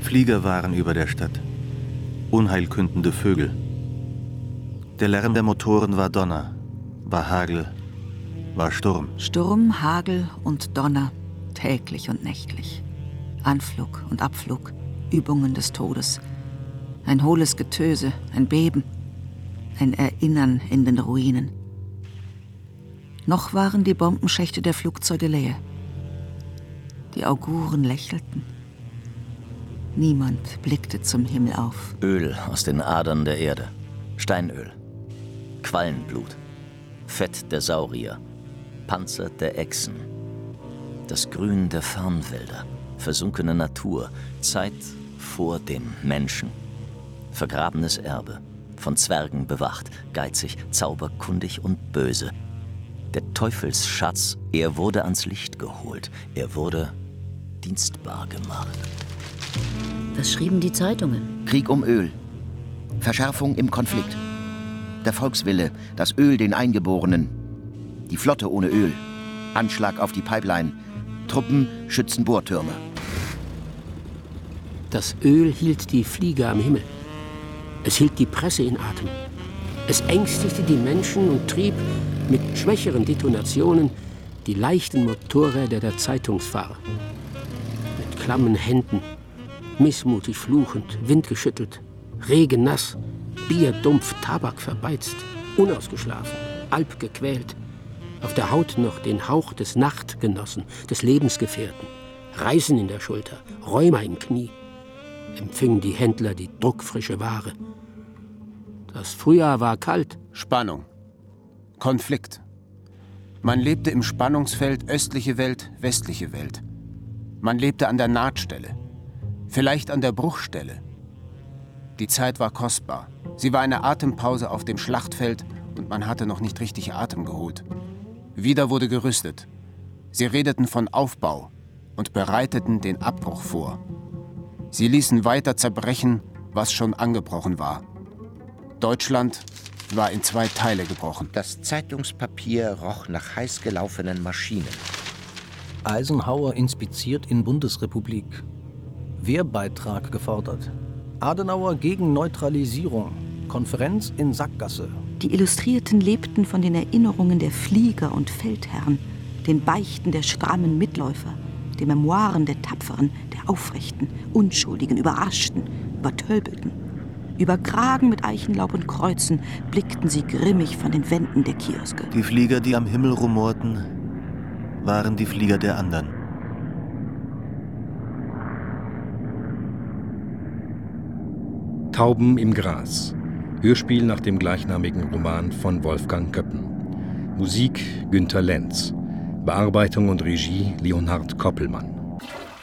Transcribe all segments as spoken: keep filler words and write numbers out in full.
Flieger waren über der Stadt, unheilkündende Vögel. Der Lärm der Motoren war Donner, war Hagel, war Sturm. Sturm, Hagel und Donner, täglich und nächtlich. Anflug und Abflug, Übungen des Todes. Ein hohles Getöse, ein Beben, ein Erinnern in den Ruinen. Noch waren die Bombenschächte der Flugzeuge leer. Die Auguren lächelten. Niemand blickte zum Himmel auf. Öl aus den Adern der Erde, Steinöl, Quallenblut, Fett der Saurier, Panzer der Echsen, das Grün der Farnwälder, versunkene Natur, Zeit vor dem Menschen, vergrabenes Erbe, von Zwergen bewacht, geizig, zauberkundig und böse. Der Teufelsschatz, er wurde ans Licht geholt, er wurde dienstbar gemacht. Was schrieben die Zeitungen? Krieg um Öl, Verschärfung im Konflikt, der Volkswille, das Öl den Eingeborenen, die Flotte ohne Öl, Anschlag auf die Pipeline, Truppen schützen Bohrtürme. Das Öl hielt die Flieger am Himmel. Es hielt die Presse in Atem. Es ängstigte die Menschen und trieb mit schwächeren Detonationen die leichten Motorräder der Zeitungsfahrer. Mit klammen Händen, missmutig fluchend, windgeschüttelt, regennass, bierdumpf, Tabak verbeizt, unausgeschlafen, alpgequält, auf der Haut noch den Hauch des Nachtgenossen, des Lebensgefährten, Reißen in der Schulter, Rheuma im Knie, empfingen die Händler die druckfrische Ware. Das Frühjahr war kalt. Spannung. Konflikt. Man lebte im Spannungsfeld östliche Welt, westliche Welt. Man lebte an der Nahtstelle. Vielleicht an der Bruchstelle. Die Zeit war kostbar. Sie war eine Atempause auf dem Schlachtfeld und man hatte noch nicht richtig Atem geholt. Wieder wurde gerüstet. Sie redeten von Aufbau und bereiteten den Abbruch vor. Sie ließen weiter zerbrechen, was schon angebrochen war. Deutschland war in zwei Teile gebrochen. Das Zeitungspapier roch nach heiß gelaufenen Maschinen. Eisenhower inspiziert in Bundesrepublik. Wehrbeitrag gefordert. Adenauer gegen Neutralisierung. Konferenz in Sackgasse. Die Illustrierten lebten von den Erinnerungen der Flieger und Feldherren, den Beichten der strammen Mitläufer, den Memoiren der Tapferen, der Aufrechten, Unschuldigen, Überraschten, Übertölpelten. Über Kragen mit Eichenlaub und Kreuzen blickten sie grimmig von den Wänden der Kioske. Die Flieger, die am Himmel rumorten, waren die Flieger der anderen. Tauben im Gras. Hörspiel nach dem gleichnamigen Roman von Wolfgang Köppen. Musik Günter Lenz. Bearbeitung und Regie Leonhard Koppelmann.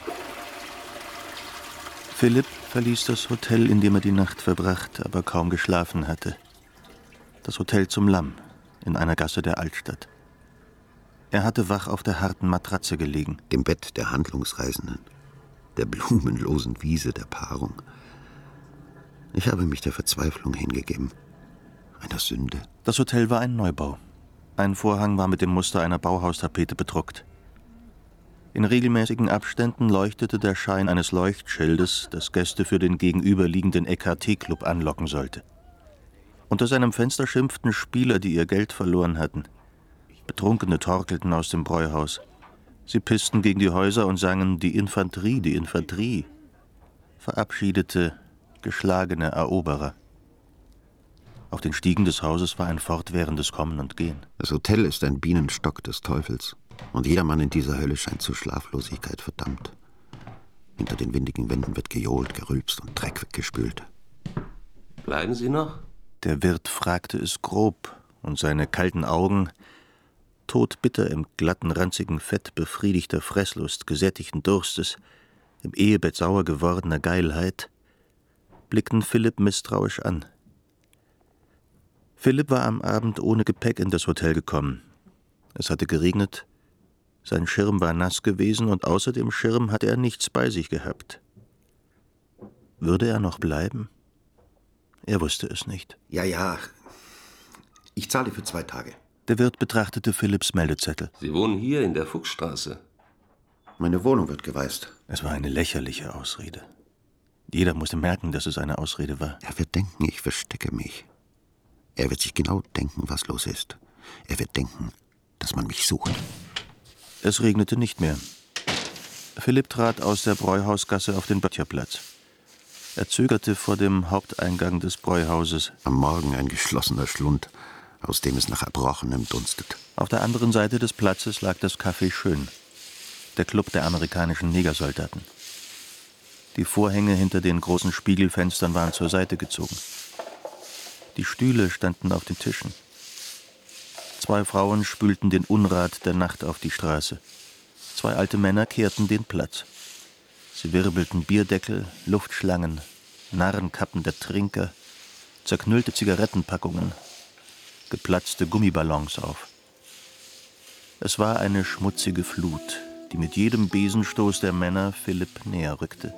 Philipp verließ das Hotel, in dem er die Nacht verbracht, aber kaum geschlafen hatte. Das Hotel zum Lamm, in einer Gasse der Altstadt. Er hatte wach auf der harten Matratze gelegen. Dem Bett der Handlungsreisenden, der blumenlosen Wiese der Paarung. Ich habe mich der Verzweiflung hingegeben, einer Sünde. Das Hotel war ein Neubau. Ein Vorhang war mit dem Muster einer Bauhaustapete bedruckt. In regelmäßigen Abständen leuchtete der Schein eines Leuchtschildes, das Gäste für den gegenüberliegenden E K T-Club anlocken sollte. Unter seinem Fenster schimpften Spieler, die ihr Geld verloren hatten. Betrunkene torkelten aus dem Bräuhaus. Sie pissten gegen die Häuser und sangen »Die Infanterie, die Infanterie«. Verabschiedete, geschlagene Eroberer. Auf den Stiegen des Hauses war ein fortwährendes Kommen und Gehen. Das Hotel ist ein Bienenstock des Teufels. Und jedermann in dieser Hölle scheint zu Schlaflosigkeit verdammt. Hinter den windigen Wänden wird gejohlt, gerülpst und Dreck weggespült. Bleiben Sie noch? Der Wirt fragte es grob, und seine kalten Augen, todbitter im glatten, ranzigen Fett befriedigter Fresslust, gesättigten Durstes, im Ehebett sauer gewordener Geilheit, blickten Philipp misstrauisch an. Philipp war am Abend ohne Gepäck in das Hotel gekommen. Es hatte geregnet, sein Schirm war nass gewesen und außer dem Schirm hatte er nichts bei sich gehabt. Würde er noch bleiben? Er wusste es nicht. Ja, ja, ich zahle für zwei Tage. Der Wirt betrachtete Philipps Meldezettel. Sie wohnen hier in der Fuchsstraße. Meine Wohnung wird gewaist. Es war eine lächerliche Ausrede. Jeder musste merken, dass es eine Ausrede war. Er wird denken, ich verstecke mich. Er wird sich genau denken, was los ist. Er wird denken, dass man mich sucht. Es regnete nicht mehr. Philipp trat aus der Bräuhausgasse auf den Böttcherplatz. Er zögerte vor dem Haupteingang des Bräuhauses. Am Morgen ein geschlossener Schlund, aus dem es nach Erbrochenem dunstet. Auf der anderen Seite des Platzes lag das Café Schön, der Club der amerikanischen Negersoldaten. Die Vorhänge hinter den großen Spiegelfenstern waren zur Seite gezogen. Die Stühle standen auf den Tischen. Zwei Frauen spülten den Unrat der Nacht auf die Straße. Zwei alte Männer kehrten den Platz. Sie wirbelten Bierdeckel, Luftschlangen, Narrenkappen der Trinker, zerknüllte Zigarettenpackungen, geplatzte Gummiballons auf. Es war eine schmutzige Flut, die mit jedem Besenstoß der Männer Philipp näher rückte.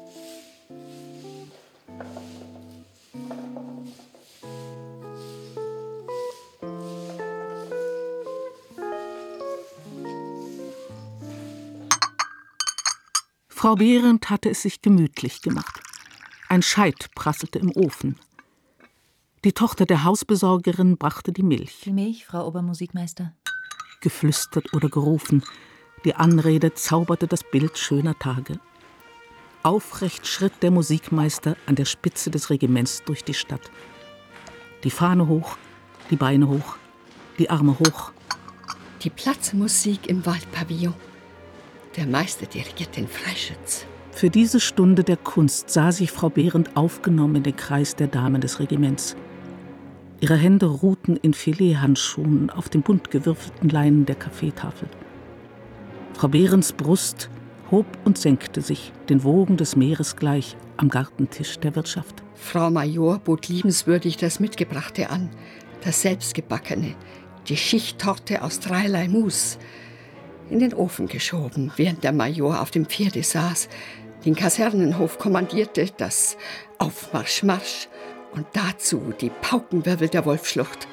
Frau Behrendt hatte es sich gemütlich gemacht. Ein Scheit prasselte im Ofen. Die Tochter der Hausbesorgerin brachte die Milch. Die Milch, Frau Obermusikmeister. Geflüstert oder gerufen, die Anrede zauberte das Bild schöner Tage. Aufrecht schritt der Musikmeister an der Spitze des Regiments durch die Stadt. Die Fahne hoch, die Beine hoch, die Arme hoch. Die Platzmusik im Waldpavillon. Der Meister dirigiert den Freischütz. Für diese Stunde der Kunst sah sich Frau Behrendt aufgenommen in den Kreis der Damen des Regiments. Ihre Hände ruhten in Filethandschuhen auf dem bunt gewürfelten Leinen der Kaffeetafel. Frau Behrendts Brust hob und senkte sich, den Wogen des Meeres gleich, am Gartentisch der Wirtschaft. Frau Major bot liebenswürdig das Mitgebrachte an, das Selbstgebackene, die Schichttorte aus dreierlei Mus, in den Ofen geschoben, während der Major auf dem Pferde saß, den Kasernenhof kommandierte, das Aufmarsch, Marsch und dazu die Paukenwirbel der Wolfschlucht.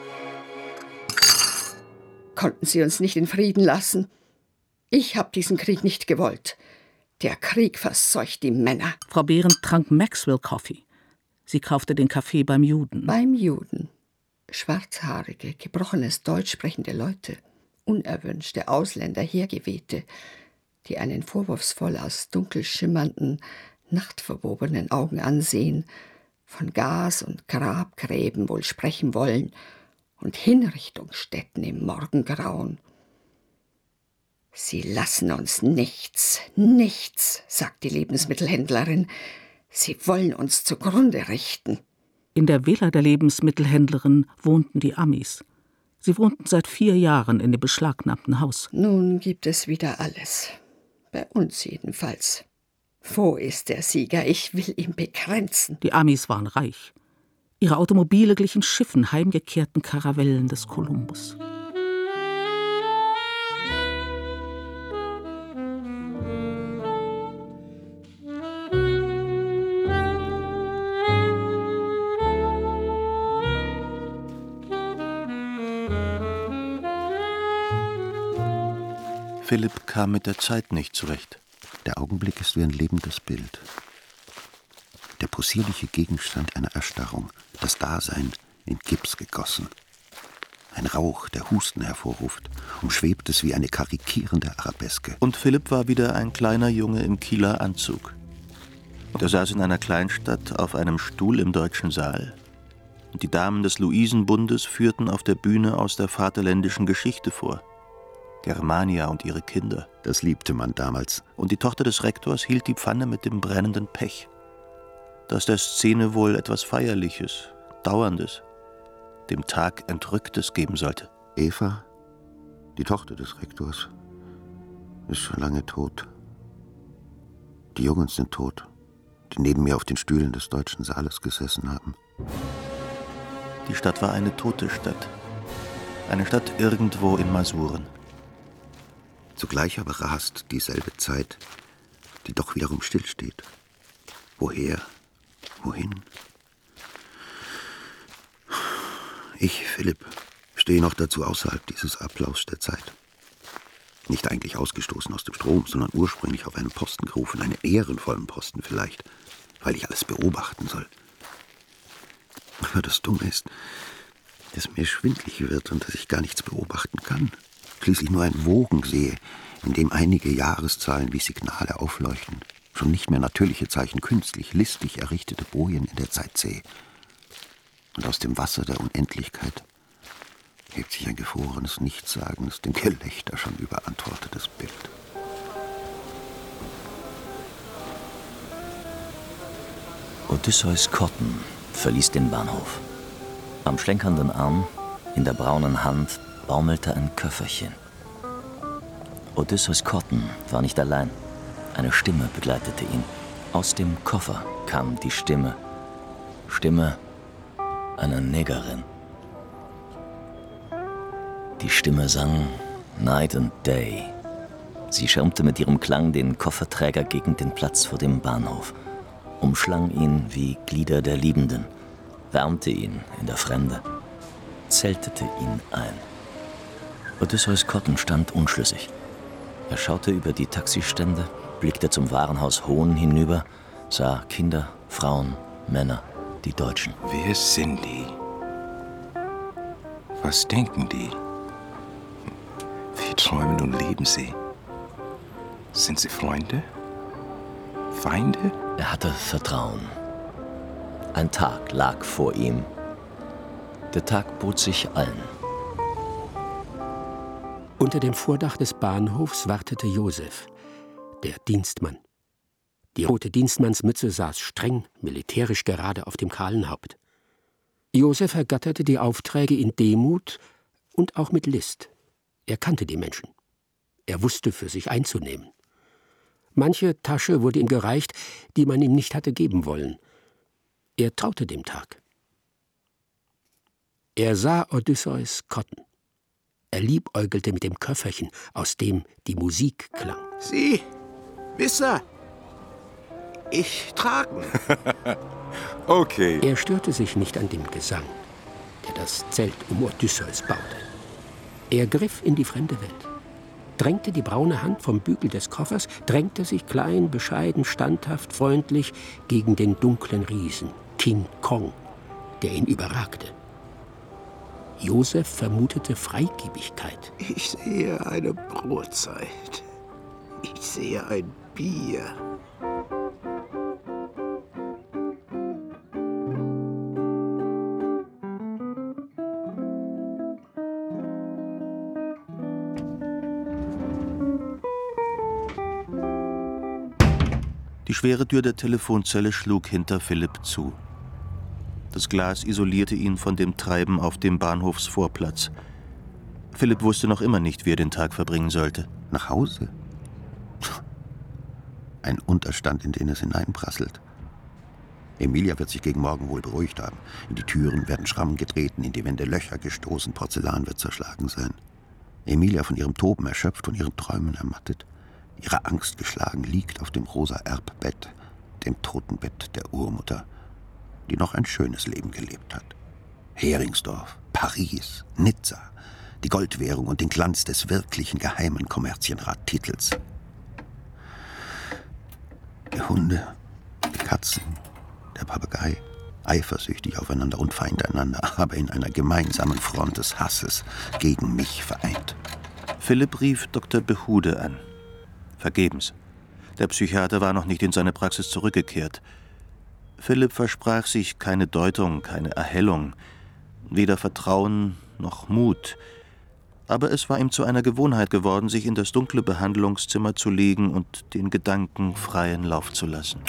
Konnten Sie uns nicht in Frieden lassen? Ich habe diesen Krieg nicht gewollt. Der Krieg verseucht die Männer. Frau Behrendt trank Maxwell Coffee. Sie kaufte den Kaffee beim Juden. Beim Juden. Schwarzhaarige, gebrochenes Deutsch sprechende Leute. Unerwünschte Ausländer, Hergewehte, die einen vorwurfsvoll aus dunkel schimmernden, nachtverwobenen Augen ansehen, von Gas- und Grabgräben wohl sprechen wollen und Hinrichtungsstätten im Morgengrauen. Sie lassen uns nichts, nichts, sagt die Lebensmittelhändlerin. Sie wollen uns zugrunde richten. In der Villa der Lebensmittelhändlerin wohnten die Amis. Sie wohnten seit vier Jahren in dem beschlagnahmten Haus. Nun gibt es wieder alles. Bei uns jedenfalls. Wo ist der Sieger? Ich will ihn begrenzen. Die Amis waren reich. Ihre Automobile glichen Schiffen heimgekehrten Karavellen des Kolumbus. Philipp kam mit der Zeit nicht zurecht. Der Augenblick ist wie ein lebendes Bild. Der possierliche Gegenstand einer Erstarrung, das Dasein in Gips gegossen. Ein Rauch, der Husten hervorruft, umschwebt es wie eine karikierende Arabeske. Und Philipp war wieder ein kleiner Junge im Kieler Anzug. Und er saß in einer Kleinstadt auf einem Stuhl im Deutschen Saal. Und die Damen des Luisenbundes führten auf der Bühne aus der vaterländischen Geschichte vor. Germania und ihre Kinder. Das liebte man damals. Und die Tochter des Rektors hielt die Pfanne mit dem brennenden Pech. Dass der Szene wohl etwas Feierliches, Dauerndes, dem Tag Entrücktes geben sollte. Eva, die Tochter des Rektors, ist schon lange tot. Die Jungs sind tot, die neben mir auf den Stühlen des Deutschen Saales gesessen haben. Die Stadt war eine tote Stadt. Eine Stadt irgendwo in Masuren. Zugleich aber rast dieselbe Zeit, die doch wiederum stillsteht. Woher? Wohin? Ich, Philipp, stehe noch dazu außerhalb dieses Ablaufs der Zeit. Nicht eigentlich ausgestoßen aus dem Strom, sondern ursprünglich auf einen Posten gerufen, einen ehrenvollen Posten vielleicht, weil ich alles beobachten soll. Aber das Dumme ist, dass mir schwindlig wird und dass ich gar nichts beobachten kann. Schließlich nur ein Wogen sehe, in dem einige Jahreszahlen wie Signale aufleuchten. Schon nicht mehr natürliche Zeichen, künstlich, listig errichtete Bojen in der Zeit sehe. Und aus dem Wasser der Unendlichkeit hebt sich ein gefrorenes, nichtssagendes, dem Gelächter schon überantwortetes Bild. Odysseus Kotten verließ den Bahnhof. Am schlenkernden Arm, in der braunen Hand, baumelte ein Köfferchen. Odysseus Kotten war nicht allein. Eine Stimme begleitete ihn. Aus dem Koffer kam die Stimme. Stimme einer Negerin. Die Stimme sang Night and Day. Sie schirmte mit ihrem Klang den Kofferträger gegen den Platz vor dem Bahnhof, umschlang ihn wie Glieder der Liebenden, wärmte ihn in der Fremde, zeltete ihn ein. Odysseus Kotten stand unschlüssig. Er schaute über die Taxistände, blickte zum Warenhaus Hohn hinüber, sah Kinder, Frauen, Männer, die Deutschen. Wer sind die? Was denken die? Wie träumen und leben sie? Sind sie Freunde? Feinde? Er hatte Vertrauen. Ein Tag lag vor ihm. Der Tag bot sich allen. Unter dem Vordach des Bahnhofs wartete Josef, der Dienstmann. Die rote Dienstmannsmütze saß streng, militärisch gerade auf dem kahlen Haupt. Josef ergatterte die Aufträge in Demut und auch mit List. Er kannte die Menschen. Er wusste, für sich einzunehmen. Manche Tasche wurde ihm gereicht, die man ihm nicht hatte geben wollen. Er traute dem Tag. Er sah Odysseus Kotten. Er liebäugelte mit dem Köfferchen, aus dem die Musik klang. Sie, Wisser, ich tragen. Okay. Er störte sich nicht an dem Gesang, der das Zelt um Odysseus baute. Er griff in die fremde Welt, drängte die braune Hand vom Bügel des Koffers, drängte sich klein, bescheiden, standhaft, freundlich gegen den dunklen Riesen, King Kong, der ihn überragte. Josef vermutete Freigebigkeit. Ich sehe eine Brotzeit. Ich sehe ein Bier. Die schwere Tür der Telefonzelle schlug hinter Philipp zu. Das Glas isolierte ihn von dem Treiben auf dem Bahnhofsvorplatz. Philipp wusste noch immer nicht, wie er den Tag verbringen sollte. Nach Hause? Ein Unterstand, in den es hineinprasselt. Emilia wird sich gegen morgen wohl beruhigt haben. In die Türen werden Schrammen getreten, in die Wände Löcher gestoßen, Porzellan wird zerschlagen sein. Emilia, von ihrem Toben erschöpft, von ihren Träumen ermattet, ihrer Angst geschlagen, liegt auf dem rosa Erbbett, dem Totenbett der Urmutter, die noch ein schönes Leben gelebt hat. Heringsdorf, Paris, Nizza, die Goldwährung und den Glanz des wirklichen geheimen Kommerzienrattitels. Die Hunde, die Katzen, der Papagei, eifersüchtig aufeinander und feindeinander, aber in einer gemeinsamen Front des Hasses gegen mich vereint. Philipp rief Doktor Behude an. Vergebens. Der Psychiater war noch nicht in seine Praxis zurückgekehrt. Philipp versprach sich keine Deutung, keine Erhellung, weder Vertrauen noch Mut. Aber es war ihm zu einer Gewohnheit geworden, sich in das dunkle Behandlungszimmer zu legen und den Gedanken freien Lauf zu lassen.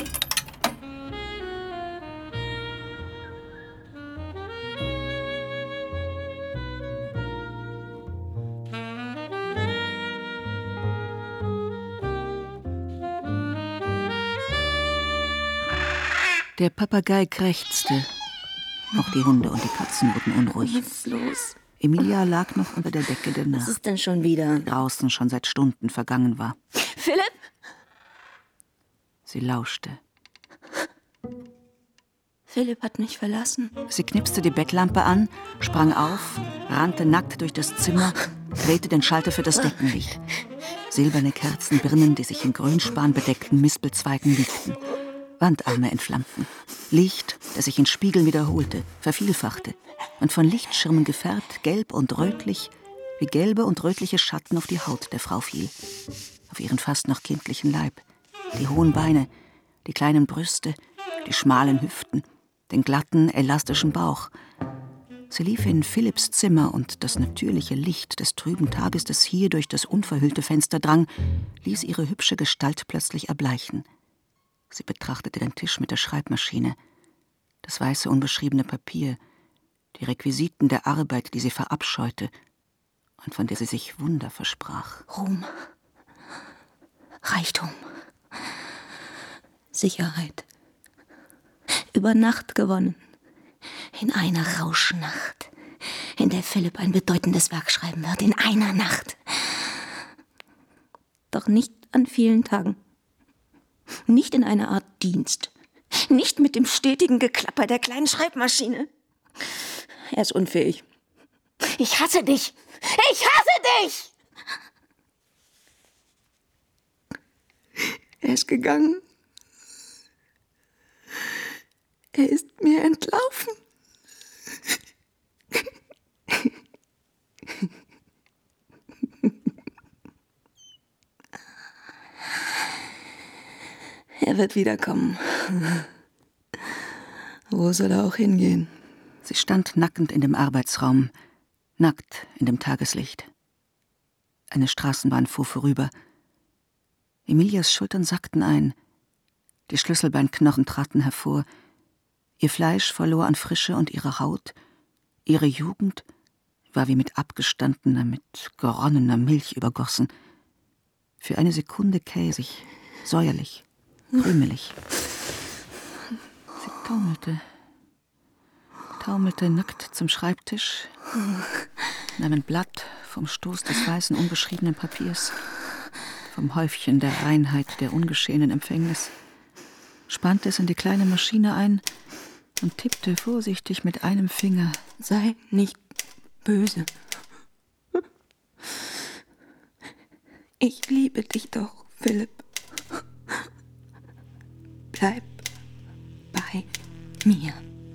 Der Papagei krächzte. Auch die Hunde und die Katzen wurden unruhig. Was ist los? Emilia lag noch unter der Decke der Nacht. Was ist denn schon wieder? Draußen schon seit Stunden vergangen war. Philipp? Sie lauschte. Philipp hat mich verlassen. Sie knipste die Bettlampe an, sprang auf, rannte nackt durch das Zimmer, drehte den Schalter für das Deckenlicht. Silberne Kerzenbirnen, die sich in Grünspan bedeckten Mispelzweigen wiegten. Wandarme entflammten. Licht, das sich in Spiegeln wiederholte, vervielfachte und von Lichtschirmen gefärbt, gelb und rötlich, wie gelbe und rötliche Schatten auf die Haut der Frau fiel. Auf ihren fast noch kindlichen Leib, die hohen Beine, die kleinen Brüste, die schmalen Hüften, den glatten, elastischen Bauch. Sie lief in Philipps Zimmer und das natürliche Licht des trüben Tages, das hier durch das unverhüllte Fenster drang, ließ ihre hübsche Gestalt plötzlich erbleichen. Sie betrachtete den Tisch mit der Schreibmaschine, das weiße, unbeschriebene Papier, die Requisiten der Arbeit, die sie verabscheute und von der sie sich Wunder versprach. Ruhm, Reichtum, Sicherheit, über Nacht gewonnen, in einer Rauschnacht, in der Philipp ein bedeutendes Werk schreiben wird, in einer Nacht. Doch nicht an vielen Tagen, nicht in einer Art Dienst, nicht mit dem stetigen Geklapper der kleinen Schreibmaschine. Er ist unfähig. Ich hasse dich! Ich hasse dich! Er ist gegangen. Er ist mir entlaufen. Er wird wiederkommen. Wo soll er auch hingehen? Sie stand nackend in dem Arbeitsraum, nackt in dem Tageslicht. Eine Straßenbahn fuhr vorüber. Emilias Schultern sackten ein. Die Schlüsselbeinknochen traten hervor. Ihr Fleisch verlor an Frische und ihre Haut. Ihre Jugend war wie mit abgestandener, mit geronnener Milch übergossen. Für eine Sekunde käsig, säuerlich, krümelig. Sie taumelte, taumelte nackt zum Schreibtisch, nahm ein Blatt vom Stoß des weißen, unbeschriebenen Papiers, vom Häufchen der Reinheit der ungeschehenen Empfängnis, spannte es in die kleine Maschine ein und tippte vorsichtig mit einem Finger. Sei nicht böse. Ich liebe dich doch, Philipp. Bleib bei mir.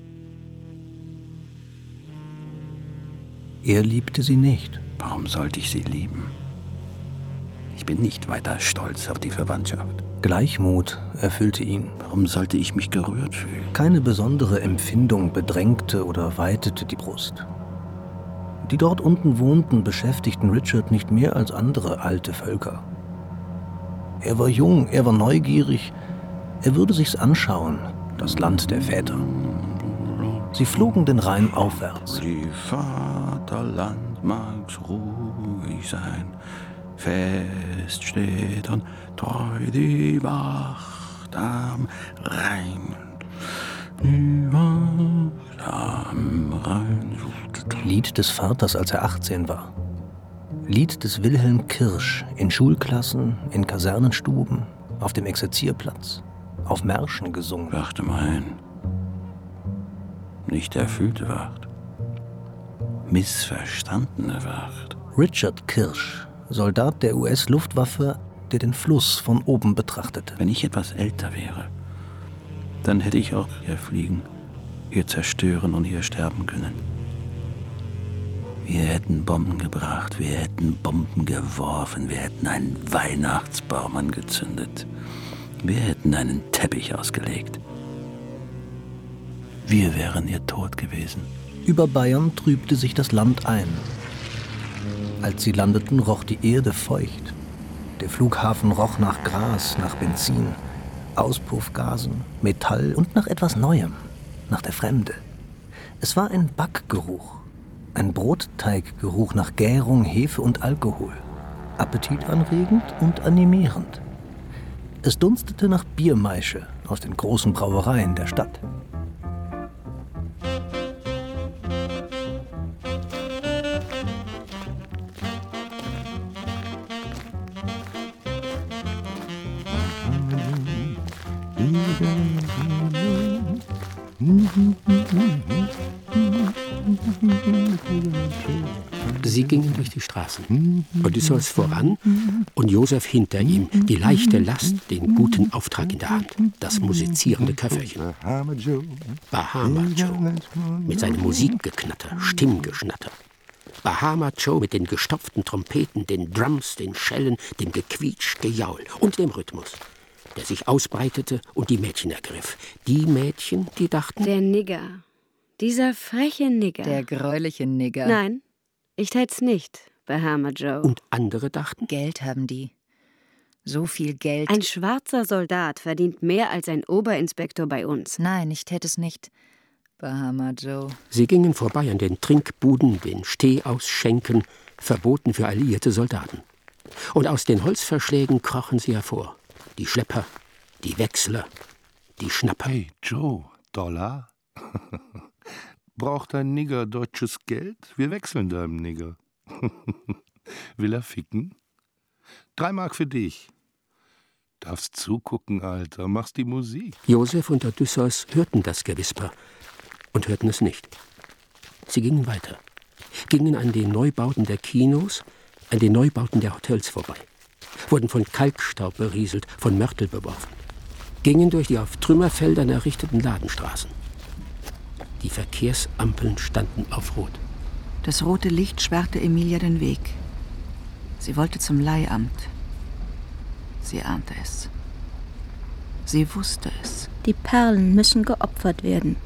Er liebte sie nicht. Warum sollte ich sie lieben? Ich bin nicht weiter stolz auf die Verwandtschaft. Gleichmut erfüllte ihn. Warum sollte ich mich gerührt fühlen? Keine besondere Empfindung bedrängte oder weitete die Brust. Die dort unten wohnten, beschäftigten Richard nicht mehr als andere alte Völker. Er war jung, er war neugierig, er würde sich's anschauen, das Land der Väter. Sie flogen den Rhein aufwärts. Die Vaterland mag's ruhig sein, fest steht und treu die Wacht am Rhein. Die Wacht am Rhein. Lied des Vaters, als er achtzehn war. Lied des Wilhelm Kirsch in Schulklassen, in Kasernenstuben, auf dem Exerzierplatz, auf Märschen gesungen. Wachte mein, nicht erfüllte Wacht, missverstandene Wacht. Richard Kirsch, Soldat der U S-Luftwaffe, der den Fluss von oben betrachtete. Wenn ich etwas älter wäre, dann hätte ich auch hier fliegen, hier zerstören und hier sterben können. Wir hätten Bomben gebracht, wir hätten Bomben geworfen, wir hätten einen Weihnachtsbaum angezündet. Wir hätten einen Teppich ausgelegt. Wir wären ihr Tod gewesen. Über Bayern trübte sich das Land ein. Als sie landeten, roch die Erde feucht. Der Flughafen roch nach Gras, nach Benzin, Auspuffgasen, Metall und nach etwas Neuem, nach der Fremde. Es war ein Backgeruch. Ein Brotteiggeruch nach Gärung, Hefe und Alkohol. Appetitanregend und animierend. Es dunstete nach Biermaische aus den großen Brauereien der Stadt. Sie gingen durch die Straßen. Odysseus voran und Josef hinter ihm, die leichte Last, den guten Auftrag in der Hand, das musizierende Köfferchen. Bahama Joe mit seinem Musikgeknatter, Stimmgeschnatter. Bahama Joe mit den gestopften Trompeten, den Drums, den Schellen, dem Gequietsch, Gejaul und dem Rhythmus, der sich ausbreitete und die Mädchen ergriff. Die Mädchen, die dachten... Der Nigger. Dieser freche Nigger. Der gräuliche Nigger. Nein, ich tät's nicht, Bahama Joe. Und andere dachten... Geld haben die. So viel Geld. Ein schwarzer Soldat verdient mehr als ein Oberinspektor bei uns. Nein, ich täte es nicht, Bahama Joe. Sie gingen vorbei an den Trinkbuden, den Stehausschenken, verboten für alliierte Soldaten. Und aus den Holzverschlägen krochen sie hervor. Die Schlepper, die Wechsler, die Schnapper. Hey, Joe, Dollar? Braucht ein Nigger deutsches Geld? Wir wechseln deinem Nigger. Will er ficken? Drei Mark für dich. Darfst zugucken, Alter, machst die Musik. Josef und Odysseus hörten das Gewisper und hörten es nicht. Sie gingen weiter, gingen an den Neubauten der Kinos, an den Neubauten der Hotels vorbei, wurden von Kalkstaub berieselt, von Mörtel beworfen, gingen durch die auf Trümmerfeldern errichteten Ladenstraßen. Die Verkehrsampeln standen auf Rot. Das rote Licht sperrte Emilia den Weg. Sie wollte zum Leihamt. Sie ahnte es. Sie wusste es. Die Perlen müssen geopfert werden.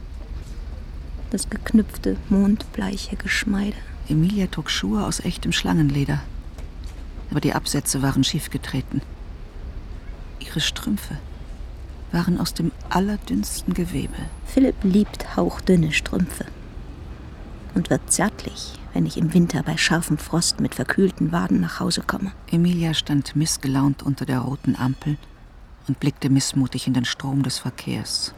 Das geknüpfte, mondbleiche Geschmeide. Emilia trug Schuhe aus echtem Schlangenleder. Aber die Absätze waren schief getreten. Ihre Strümpfe waren aus dem allerdünnsten Gewebe. Philipp liebt hauchdünne Strümpfe und wird zärtlich, wenn ich im Winter bei scharfem Frost mit verkühlten Waden nach Hause komme. Emilia stand missgelaunt unter der roten Ampel und blickte missmutig in den Strom des Verkehrs.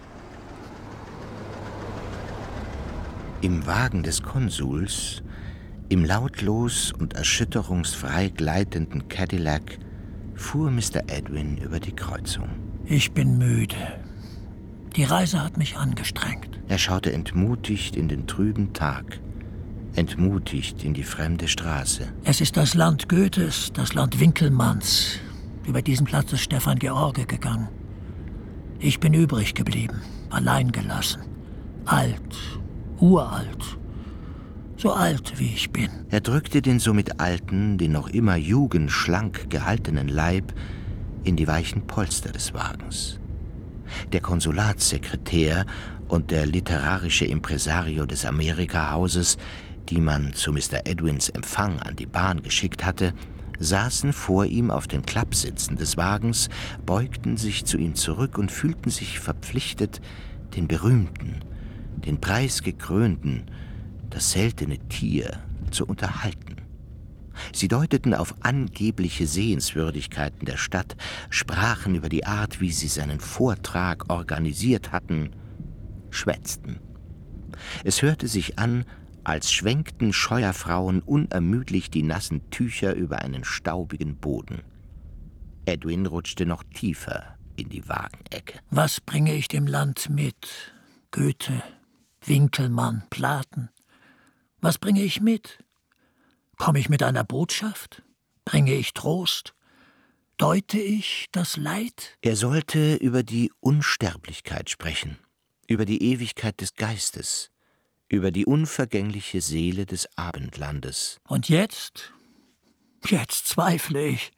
Im Wagen des Konsuls, im lautlos und erschütterungsfrei gleitenden Cadillac, fuhr Mister Edwin über die Kreuzung. Ich bin müde. Die Reise hat mich angestrengt. Er schaute entmutigt in den trüben Tag, entmutigt in die fremde Straße. Es ist das Land Goethes, das Land Winkelmanns. Über diesen Platz ist Stefan George gegangen. Ich bin übrig geblieben, allein gelassen. Alt, uralt. So alt, wie ich bin. Er drückte den somit alten, den noch immer jugendschlank gehaltenen Leib in die weichen Polster des Wagens. Der Konsulatssekretär und der literarische Impresario des Amerika-Hauses, die man zu Mister Edwins Empfang an die Bahn geschickt hatte, saßen vor ihm auf den Klappsitzen des Wagens, beugten sich zu ihm zurück und fühlten sich verpflichtet, den berühmten, den preisgekrönten, das seltene Tier zu unterhalten. Sie deuteten auf angebliche Sehenswürdigkeiten der Stadt, sprachen über die Art, wie sie seinen Vortrag organisiert hatten, schwätzten. Es hörte sich an, als schwenkten Scheuerfrauen unermüdlich die nassen Tücher über einen staubigen Boden. Edwin rutschte noch tiefer in die Wagenecke. Was bringe ich dem Land mit? Goethe, Winkelmann, Platen. Was bringe ich mit? Komme ich mit einer Botschaft? Bringe ich Trost? Deute ich das Leid? Er sollte über die Unsterblichkeit sprechen, über die Ewigkeit des Geistes, über die unvergängliche Seele des Abendlandes. Und jetzt? Jetzt zweifle ich.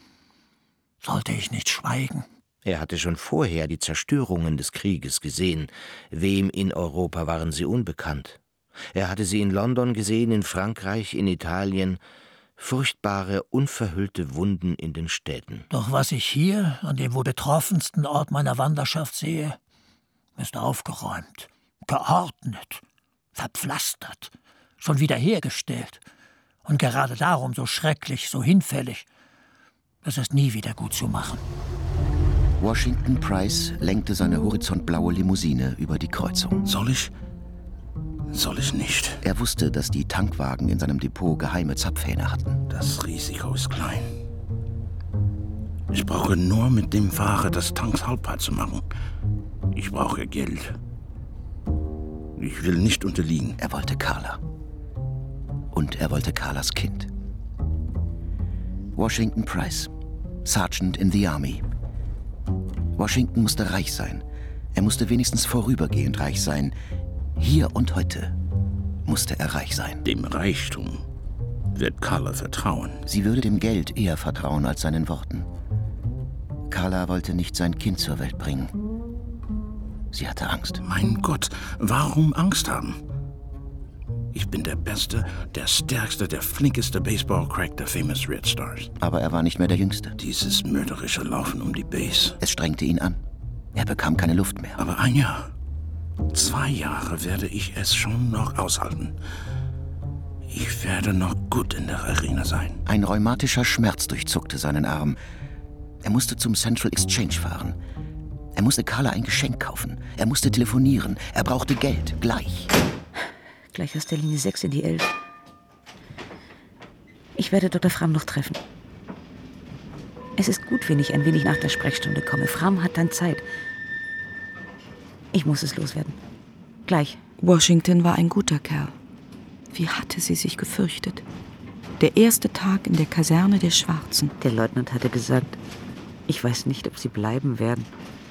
Sollte ich nicht schweigen? Er hatte schon vorher die Zerstörungen des Krieges gesehen. Wem in Europa waren sie unbekannt? Er hatte sie in London gesehen, in Frankreich, in Italien. Furchtbare, unverhüllte Wunden in den Städten. Doch was ich hier, an dem wohl betroffensten Ort meiner Wanderschaft sehe, ist aufgeräumt, geordnet, verpflastert, schon wieder hergestellt. Und gerade darum so schrecklich, so hinfällig. Es ist nie wieder gut zu machen. Washington Price lenkte seine horizontblaue Limousine über die Kreuzung. Soll ich? Soll ich nicht? Er wusste, dass die Tankwagen in seinem Depot geheime Zapfhähne hatten. Das Risiko ist klein. Ich brauche nur mit dem Fahrer des Tanks haltbar zu machen. Ich brauche Geld. Ich will nicht unterliegen. Er wollte Carla. Und er wollte Carlas Kind. Washington Price, Sergeant in the Army. Washington musste reich sein. Er musste wenigstens vorübergehend reich sein. Hier und heute musste er reich sein. Dem Reichtum wird Carla vertrauen. Sie würde dem Geld eher vertrauen als seinen Worten. Carla wollte nicht sein Kind zur Welt bringen. Sie hatte Angst. Mein Gott, warum Angst haben? Ich bin der Beste, der Stärkste, der flinkeste Baseball-Crack der Famous Red Stars. Aber er war nicht mehr der Jüngste. Dieses mörderische Laufen um die Base. Es strengte ihn an. Er bekam keine Luft mehr. Aber ein Jahr, zwei Jahre werde ich es schon noch aushalten. Ich werde noch gut in der Arena sein. Ein rheumatischer Schmerz durchzuckte seinen Arm. Er musste zum Central Exchange fahren. Er musste Carla ein Geschenk kaufen. Er musste telefonieren. Er brauchte Geld. Gleich. Gleich aus der Linie sechs in die elf. Ich werde Doktor Fram noch treffen. Es ist gut, wenn ich ein wenig nach der Sprechstunde komme. Fram hat dann Zeit. Ich muss es loswerden. Gleich. Washington war ein guter Kerl. Wie hatte sie sich gefürchtet? Der erste Tag in der Kaserne der Schwarzen. Der Leutnant hatte gesagt, ich weiß nicht, ob sie bleiben werden.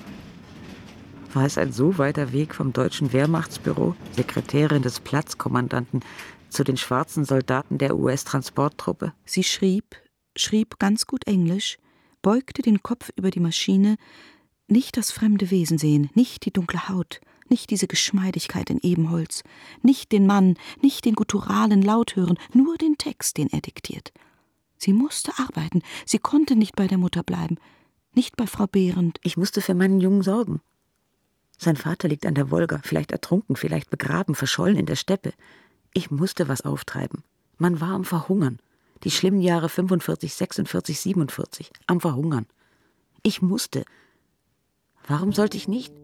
War es ein so weiter Weg vom deutschen Wehrmachtsbüro, Sekretärin des Platzkommandanten, zu den schwarzen Soldaten der U S-Transporttruppe? Sie schrieb, schrieb ganz gut Englisch, beugte den Kopf über die Maschine, nicht das fremde Wesen sehen, nicht die dunkle Haut, nicht diese Geschmeidigkeit in Ebenholz, nicht den Mann, nicht den gutturalen Laut hören, nur den Text, den er diktiert. Sie musste arbeiten, sie konnte nicht bei der Mutter bleiben, nicht bei Frau Behrendt. Ich musste für meinen Jungen sorgen. Sein Vater liegt an der Wolga, vielleicht ertrunken, vielleicht begraben, verschollen in der Steppe. Ich musste was auftreiben. Man war am Verhungern. Die schlimmen Jahre fünfundvierzig, sechsundvierzig, siebenundvierzig. Am Verhungern. Ich musste. Warum sollte ich nicht?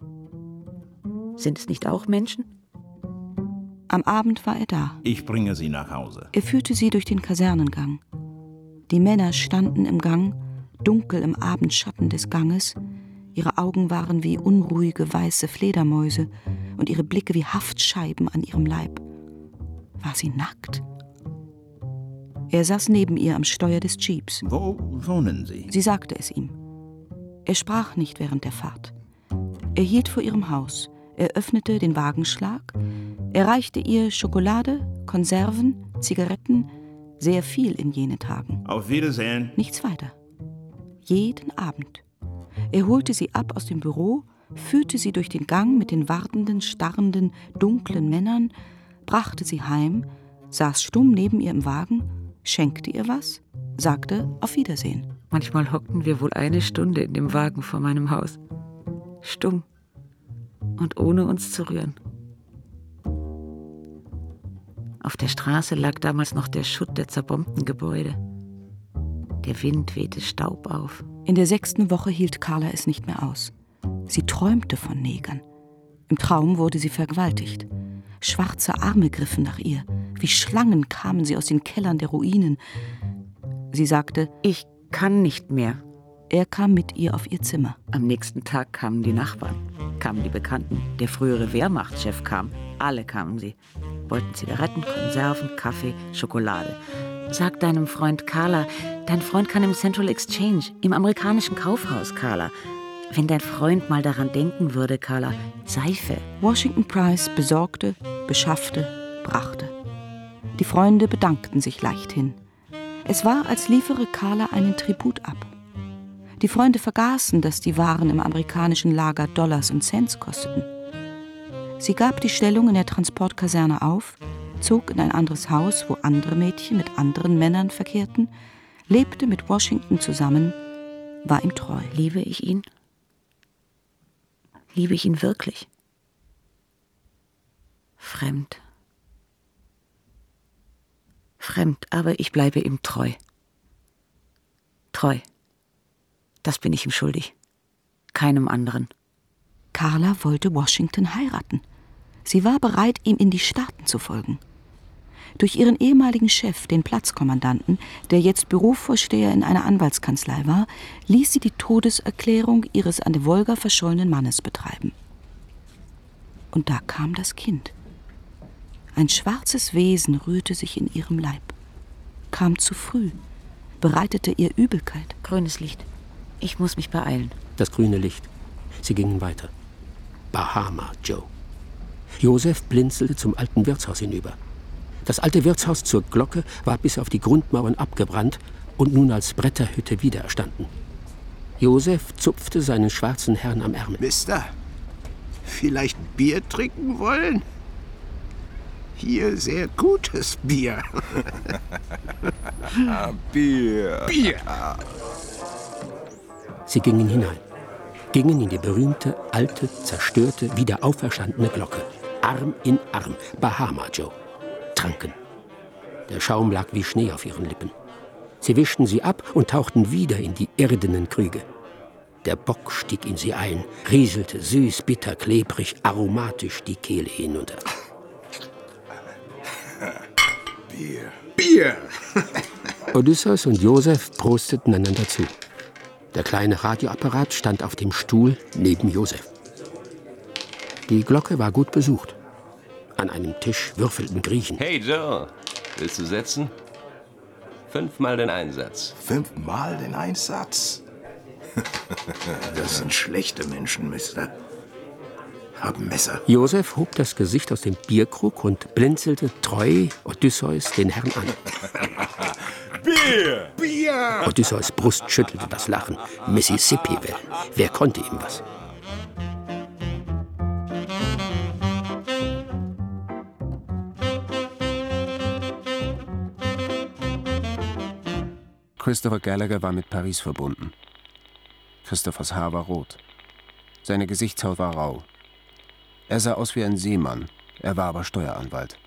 Sind es nicht auch Menschen? Am Abend war er da. Ich bringe Sie nach Hause. Er führte sie durch den Kasernengang. Die Männer standen im Gang, dunkel im Abendschatten des Ganges. Ihre Augen waren wie unruhige weiße Fledermäuse und ihre Blicke wie Haftscheiben an ihrem Leib. War sie nackt? Er saß neben ihr am Steuer des Jeeps. Wo wohnen Sie? Sie sagte es ihm. Er sprach nicht während der Fahrt. Er hielt vor ihrem Haus. Er öffnete den Wagenschlag. Er reichte ihr Schokolade, Konserven, Zigaretten, sehr viel in jenen Tagen. Auf Wiedersehen. Nichts weiter. Jeden Abend. Er holte sie ab aus dem Büro, führte sie durch den Gang mit den wartenden, starrenden, dunklen Männern, brachte sie heim, saß stumm neben ihr im Wagen, schenkte ihr was, sagte auf Wiedersehen. Manchmal hockten wir wohl eine Stunde in dem Wagen vor meinem Haus. Stumm und ohne uns zu rühren. Auf der Straße lag damals noch der Schutt der zerbombten Gebäude. Der Wind wehte Staub auf. In der sechsten Woche hielt Carla es nicht mehr aus. Sie träumte von Negern. Im Traum wurde sie vergewaltigt. Schwarze Arme griffen nach ihr. Wie Schlangen kamen sie aus den Kellern der Ruinen. Sie sagte, ich kann nicht mehr. Er kam mit ihr auf ihr Zimmer. Am nächsten Tag kamen die Nachbarn, kamen die Bekannten. Der frühere Wehrmachtschef kam. Alle kamen sie. Wollten Zigaretten, Konserven, Kaffee, Schokolade. Sag deinem Freund Carla, dein Freund kann im Central Exchange, im amerikanischen Kaufhaus, Carla. Wenn dein Freund mal daran denken würde, Carla, Seife. Washington Price besorgte, beschaffte, brachte. Die Freunde bedankten sich leichthin. Es war, als liefere Carla einen Tribut ab. Die Freunde vergaßen, dass die Waren im amerikanischen Lager Dollars und Cents kosteten. Sie gab die Stellung in der Transportkaserne auf, zog in ein anderes Haus, wo andere Mädchen mit anderen Männern verkehrten, lebte mit Washington zusammen, war ihm treu. Liebe ich ihn? Liebe ich ihn wirklich? Fremd. Fremd, aber ich bleibe ihm treu. Treu. Das bin ich ihm schuldig. Keinem anderen. Carla wollte Washington heiraten. Sie war bereit, ihm in die Staaten zu folgen. Durch ihren ehemaligen Chef, den Platzkommandanten, der jetzt Bürovorsteher in einer Anwaltskanzlei war, ließ sie die Todeserklärung ihres an der Wolga verschollenen Mannes betreiben. Und da kam das Kind. Ein schwarzes Wesen rührte sich in ihrem Leib, kam zu früh, bereitete ihr Übelkeit. Grünes Licht. Ich muss mich beeilen. Das grüne Licht. Sie gingen weiter. Bahama Joe. Josef blinzelte zum alten Wirtshaus hinüber. Das alte Wirtshaus zur Glocke war bis auf die Grundmauern abgebrannt und nun als Bretterhütte wiedererstanden. Josef zupfte seinen schwarzen Herrn am Ärmel. Mister, vielleicht Bier trinken wollen? Hier sehr gutes Bier. Bier. Bier. Sie gingen hinein, gingen in die berühmte, alte, zerstörte, wieder auferstandene Glocke. Arm in Arm, Bahama Joe. Tranken. Der Schaum lag wie Schnee auf ihren Lippen. Sie wischten sie ab und tauchten wieder in die irdenen Krüge. Der Bock stieg in sie ein, rieselte süß, bitter, klebrig, aromatisch die Kehle hinunter. Bier. Bier. Odysseus und Josef prosteten einander zu. Der kleine Radioapparat stand auf dem Stuhl neben Josef. Die Glocke war gut besucht. An einem Tisch würfelten Griechen. Hey Joe, willst du setzen? Fünfmal den Einsatz. Fünfmal den Einsatz? Das sind schlechte Menschen, Mister. Hab ein Messer. Josef hob das Gesicht aus dem Bierkrug und blinzelte treu Odysseus den Herrn an. Bier! Bier! Odysseus' Brust schüttelte das Lachen. Mississippi-Wellen. Wer konnte ihm was? Christopher Gallagher war mit Paris verbunden. Christophers Haar war rot. Seine Gesichtshaut war rau. Er sah aus wie ein Seemann, er war aber Steueranwalt.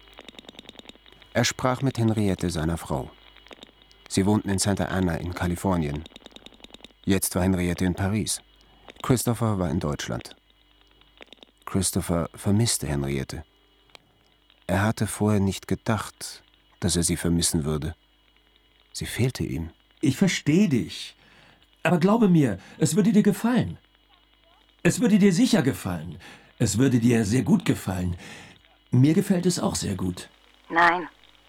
Er sprach mit Henriette, seiner Frau. Sie wohnten in Santa Ana in Kalifornien. Jetzt war Henriette in Paris. Christopher war in Deutschland. Christopher vermisste Henriette. Er hatte vorher nicht gedacht, dass er sie vermissen würde. Sie fehlte ihm. Ich verstehe dich. Aber glaube mir, es würde dir gefallen. Es würde dir sicher gefallen. Es würde dir sehr gut gefallen. Mir gefällt es auch sehr gut. Nein,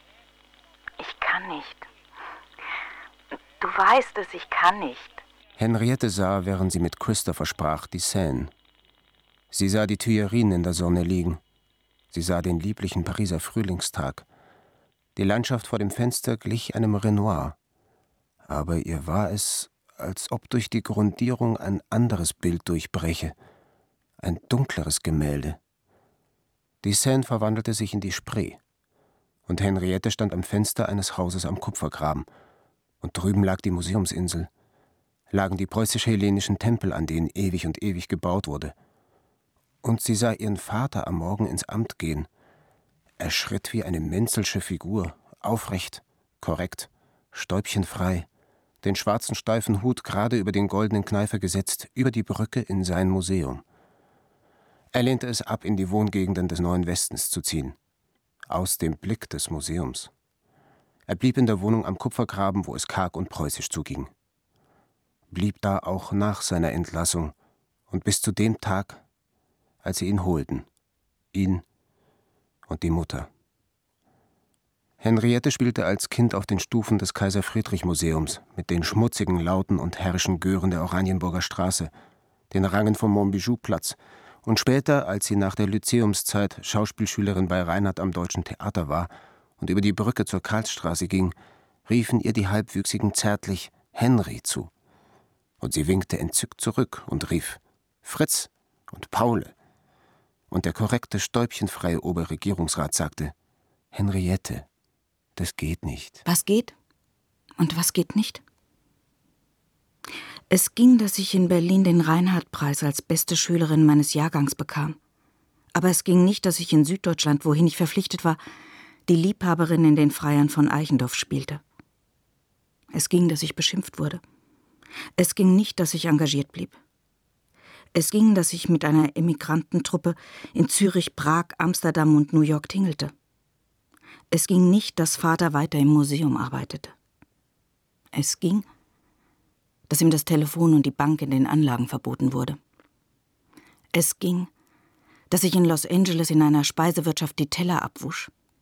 ich kann nicht. Du weißt es, ich kann nicht. Henriette sah, während sie mit Christopher sprach, die Seine. Sie sah die Tuillerien in der Sonne liegen. Sie sah den lieblichen Pariser Frühlingstag. Die Landschaft vor dem Fenster glich einem Renoir. Aber ihr war es, als ob durch die Grundierung ein anderes Bild durchbreche. Ein dunkleres Gemälde. Die Seine verwandelte sich in die Spree. Und Henriette stand am Fenster eines Hauses am Kupfergraben. Und drüben lag die Museumsinsel. Lagen die preußisch-hellenischen Tempel, an denen ewig und ewig gebaut wurde. Und sie sah ihren Vater am Morgen ins Amt gehen. Er schritt wie eine Menzelsche Figur, aufrecht, korrekt, stäubchenfrei, den schwarzen steifen Hut gerade über den goldenen Kneifer gesetzt, über die Brücke in sein Museum. Er lehnte es ab, in die Wohngegenden des Neuen Westens zu ziehen. Aus dem Blick des Museums. Er blieb in der Wohnung am Kupfergraben, wo es karg und preußisch zuging. Blieb da auch nach seiner Entlassung und bis zu dem Tag, als sie ihn holten. Ihn und die Mutter. Henriette spielte als Kind auf den Stufen des Kaiser-Friedrich-Museums mit den schmutzigen, lauten und herrischen Gören der Oranienburger Straße, den Rangen vom Montbijou-Platz und später, als sie nach der Lyzeumszeit Schauspielschülerin bei Reinhardt am Deutschen Theater war und über die Brücke zur Karlsstraße ging, riefen ihr die Halbwüchsigen zärtlich »Henry« zu. Und sie winkte entzückt zurück und rief »Fritz« und »Paule«. Und der korrekte, stäubchenfreie Oberregierungsrat sagte »Henriette, das geht nicht.« Was geht und was geht nicht? Es ging, dass ich in Berlin den Reinhardt-Preis als beste Schülerin meines Jahrgangs bekam. Aber es ging nicht, dass ich in Süddeutschland, wohin ich verpflichtet war, die Liebhaberin in den Freiern von Eichendorff spielte. Es ging, dass ich beschimpft wurde. Es ging nicht, dass ich engagiert blieb. Es ging, dass ich mit einer Emigrantentruppe in Zürich, Prag, Amsterdam und New York tingelte. Es ging nicht, dass Vater weiter im Museum arbeitete. Es ging, dass ihm das Telefon und die Bank in den Anlagen verboten wurde. Es ging, dass ich in Los Angeles in einer Speisewirtschaft die Teller abwusch,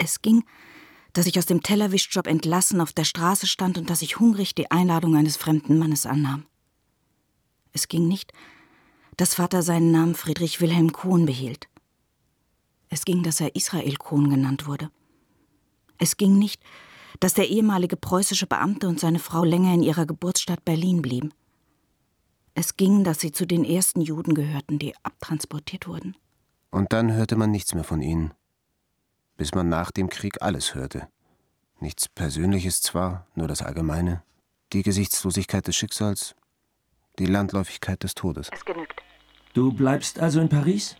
Es ging, dass ich aus dem Tellerwischjob entlassen auf der Straße stand und dass ich hungrig die Einladung eines fremden Mannes annahm. Es ging nicht, dass Vater seinen Namen Friedrich Wilhelm Kohn behielt. Es ging, dass er Israel Kohn genannt wurde. Es ging nicht, dass der ehemalige preußische Beamte und seine Frau länger in ihrer Geburtsstadt Berlin blieben. Es ging, dass sie zu den ersten Juden gehörten, die abtransportiert wurden. Und dann hörte man nichts mehr von ihnen. Bis man nach dem Krieg alles hörte. Nichts Persönliches zwar, nur das Allgemeine. Die Gesichtslosigkeit des Schicksals, die Landläufigkeit des Todes. Es genügt. Du bleibst also in Paris?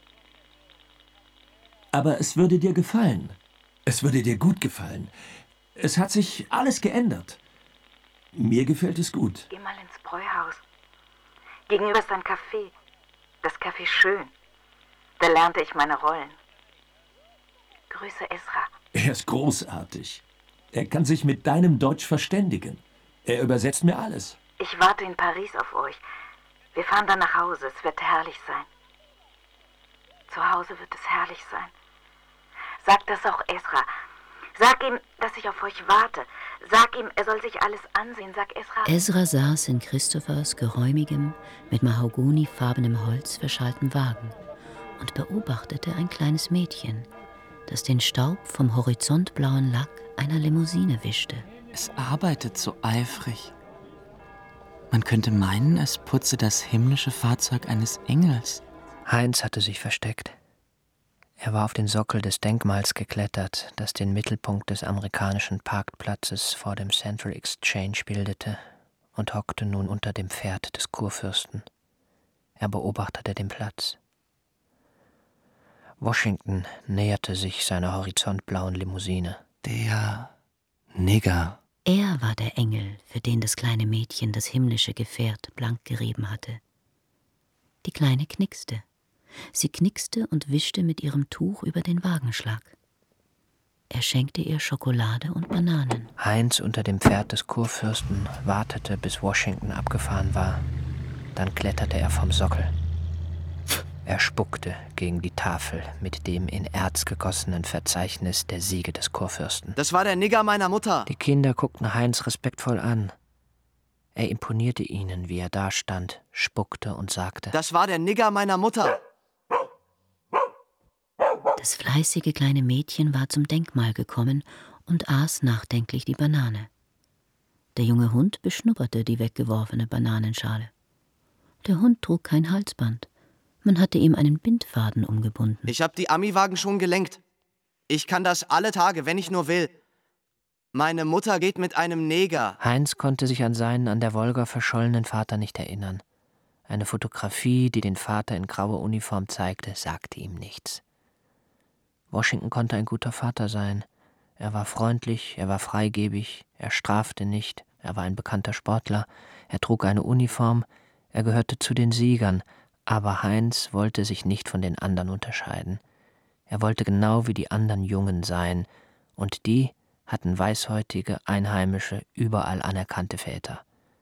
Aber es würde dir gefallen. Es würde dir gut gefallen. Es hat sich alles geändert. Mir gefällt es gut. Geh mal ins Bräuhaus. Gegenüber ist ein Café. Das Café Schön. Da lernte ich meine Rollen. Grüße Esra. Er ist großartig. Er kann sich mit deinem Deutsch verständigen. Er übersetzt mir alles. Ich warte in Paris auf euch. Wir fahren dann nach Hause. Es wird herrlich sein. Zu Hause wird es herrlich sein. Sag das auch Esra. Sag ihm, dass ich auf euch warte. Sag ihm, er soll sich alles ansehen. Sag Esra... Esra saß in Christophers geräumigem, mit mahagonifarbenem Holz verschaltem Wagen und beobachtete ein kleines Mädchen, das den Staub vom horizontblauen Lack einer Limousine wischte. Es arbeitet so eifrig. Man könnte meinen, es putze das himmlische Fahrzeug eines Engels. Heinz hatte sich versteckt. Er war auf den Sockel des Denkmals geklettert, das den Mittelpunkt des amerikanischen Parkplatzes vor dem Central Exchange bildete, und hockte nun unter dem Pferd des Kurfürsten. Er beobachtete den Platz. Washington näherte sich seiner horizontblauen Limousine. Der Nigger. Er war der Engel, für den das kleine Mädchen das himmlische Gefährt blank gerieben hatte. Die Kleine knickste. Sie knickste und wischte mit ihrem Tuch über den Wagenschlag. Er schenkte ihr Schokolade und Bananen. Heinz unter dem Pferd des Kurfürsten wartete, bis Washington abgefahren war. Dann kletterte er vom Sockel. Er spuckte gegen die Tafel mit dem in Erz gegossenen Verzeichnis der Siege des Kurfürsten. Das war der Nigger meiner Mutter. Die Kinder guckten Heinz respektvoll an. Er imponierte ihnen, wie er dastand, spuckte und sagte: Das war der Nigger meiner Mutter. Das fleißige kleine Mädchen war zum Denkmal gekommen und aß nachdenklich die Banane. Der junge Hund beschnupperte die weggeworfene Bananenschale. Der Hund trug kein Halsband. Man hatte ihm einen Bindfaden umgebunden. Ich hab die Amiwagen schon gelenkt. Ich kann das alle Tage, wenn ich nur will. Meine Mutter geht mit einem Neger. Heinz konnte sich an seinen an der Wolga verschollenen Vater nicht erinnern. Eine Fotografie, die den Vater in grauer Uniform zeigte, sagte ihm nichts. Washington konnte ein guter Vater sein. Er war freundlich, er war freigebig, er strafte nicht, er war ein bekannter Sportler, er trug eine Uniform, er gehörte zu den Siegern, aber Heinz wollte sich nicht von den anderen unterscheiden. Er wollte genau wie die anderen Jungen sein, und die hatten weißhäutige, einheimische, überall anerkannte Väter.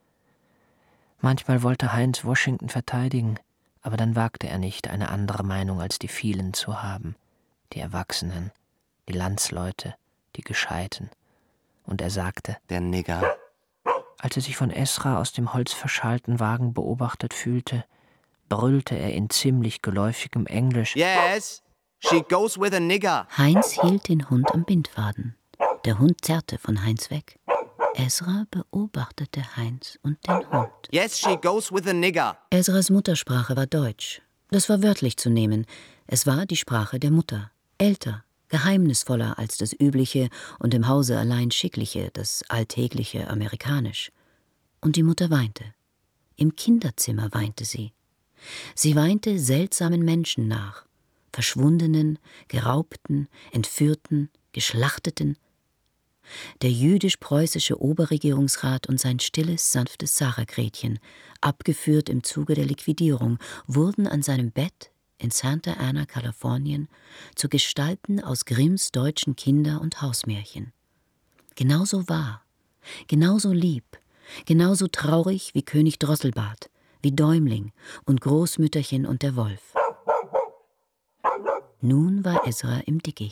Manchmal wollte Heinz Washington verteidigen, aber dann wagte er nicht, eine andere Meinung als die vielen zu haben. Die Erwachsenen, die Landsleute, die Gescheiten. Und er sagte: Der Nigger. Als er sich von Esra aus dem holzverschalten Wagen beobachtet fühlte, brüllte er in ziemlich geläufigem Englisch: Yes, she goes with a nigger. Heinz hielt den Hund am Bindfaden. Der Hund zerrte von Heinz weg. Esra beobachtete Heinz und den Hund. Yes, she goes with a nigger. Esras Muttersprache war Deutsch. Das war wörtlich zu nehmen. Es war die Sprache der Mutter. Älter, geheimnisvoller als das übliche und im Hause allein schickliche, das alltägliche Amerikanisch. Und die Mutter weinte. Im Kinderzimmer weinte sie. Sie weinte seltsamen Menschen nach, Verschwundenen, Geraubten, Entführten, Geschlachteten. Der jüdisch-preußische Oberregierungsrat und sein stilles, sanftes Sarah-Gretchen, abgeführt im Zuge der Liquidierung, wurden an seinem Bett in Santa Ana, Kalifornien, zu Gestalten aus Grimms deutschen Kinder- und Hausmärchen. Genauso wahr, genauso lieb, genauso traurig wie König Drosselbart, wie Däumling und Großmütterchen und der Wolf. Nun war Esra im Dickicht,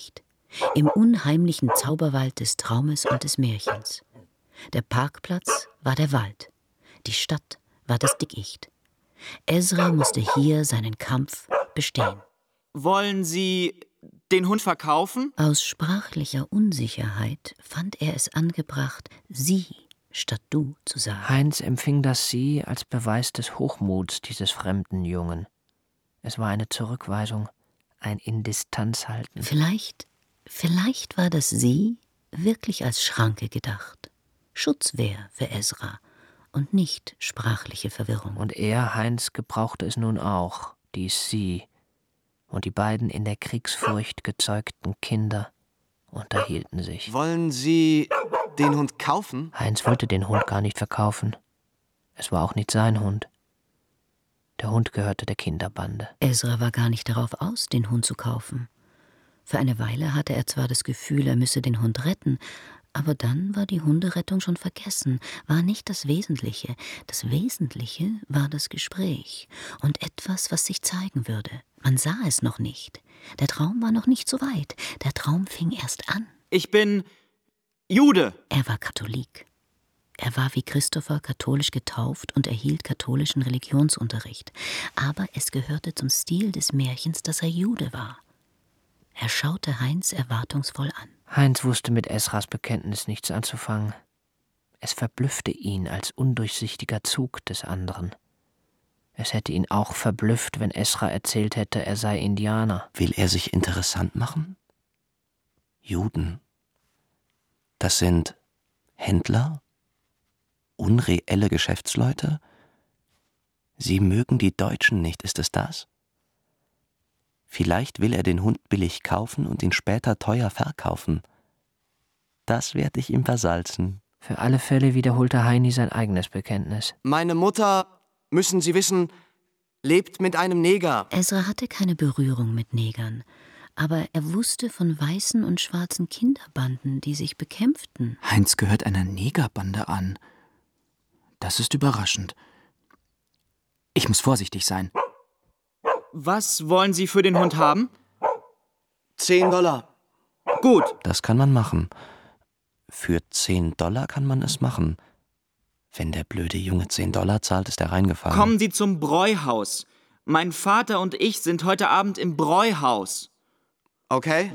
im unheimlichen Zauberwald des Traumes und des Märchens. Der Parkplatz war der Wald, die Stadt war das Dickicht. Ezra musste hier seinen Kampf bestehen. Wollen Sie den Hund verkaufen? Aus sprachlicher Unsicherheit fand er es angebracht, sie statt du zu sagen. Heinz empfing das Sie als Beweis des Hochmuts dieses fremden Jungen. Es war eine Zurückweisung, ein Indistanzhalten. Vielleicht, vielleicht war das Sie wirklich als Schranke gedacht, Schutzwehr für Ezra und nicht sprachliche Verwirrung. Und er, Heinz, gebrauchte es nun auch, dies Sie, und die beiden in der Kriegsfurcht gezeugten Kinder unterhielten sich. Wollen Sie den Hund kaufen? Heinz wollte den Hund gar nicht verkaufen. Es war auch nicht sein Hund. Der Hund gehörte der Kinderbande. Ezra war gar nicht darauf aus, den Hund zu kaufen. Für eine Weile hatte er zwar das Gefühl, er müsse den Hund retten, aber dann war die Hunderettung schon vergessen, war nicht das Wesentliche. Das Wesentliche war das Gespräch und etwas, was sich zeigen würde. Man sah es noch nicht. Der Traum war noch nicht so weit. Der Traum fing erst an. Ich bin Jude. Er war Katholik. Er war wie Christopher katholisch getauft und erhielt katholischen Religionsunterricht. Aber es gehörte zum Stil des Märchens, dass er Jude war. Er schaute Heinz erwartungsvoll an. Heinz wusste mit Ezras Bekenntnis nichts anzufangen. Es verblüffte ihn als undurchsichtiger Zug des anderen. Es hätte ihn auch verblüfft, wenn Ezra erzählt hätte, er sei Indianer. Will er sich interessant machen? Juden. Das sind Händler? Unreelle Geschäftsleute? Sie mögen die Deutschen nicht, ist es das? Vielleicht will er den Hund billig kaufen und ihn später teuer verkaufen. Das werde ich ihm versalzen. Für alle Fälle wiederholte Heini sein eigenes Bekenntnis. Meine Mutter, müssen Sie wissen, lebt mit einem Neger. Ezra hatte keine Berührung mit Negern, aber er wusste von weißen und schwarzen Kinderbanden, die sich bekämpften. Heinz gehört einer Negerbande an. Das ist überraschend. Ich muss vorsichtig sein. Was wollen Sie für den Hund haben? Zehn Dollar. Gut. Das kann man machen. Für zehn Dollar kann man es machen. Wenn der blöde Junge zehn Dollar zahlt, ist er reingefallen. Kommen Sie zum Bräuhaus. Mein Vater und ich sind heute Abend im Bräuhaus. Okay.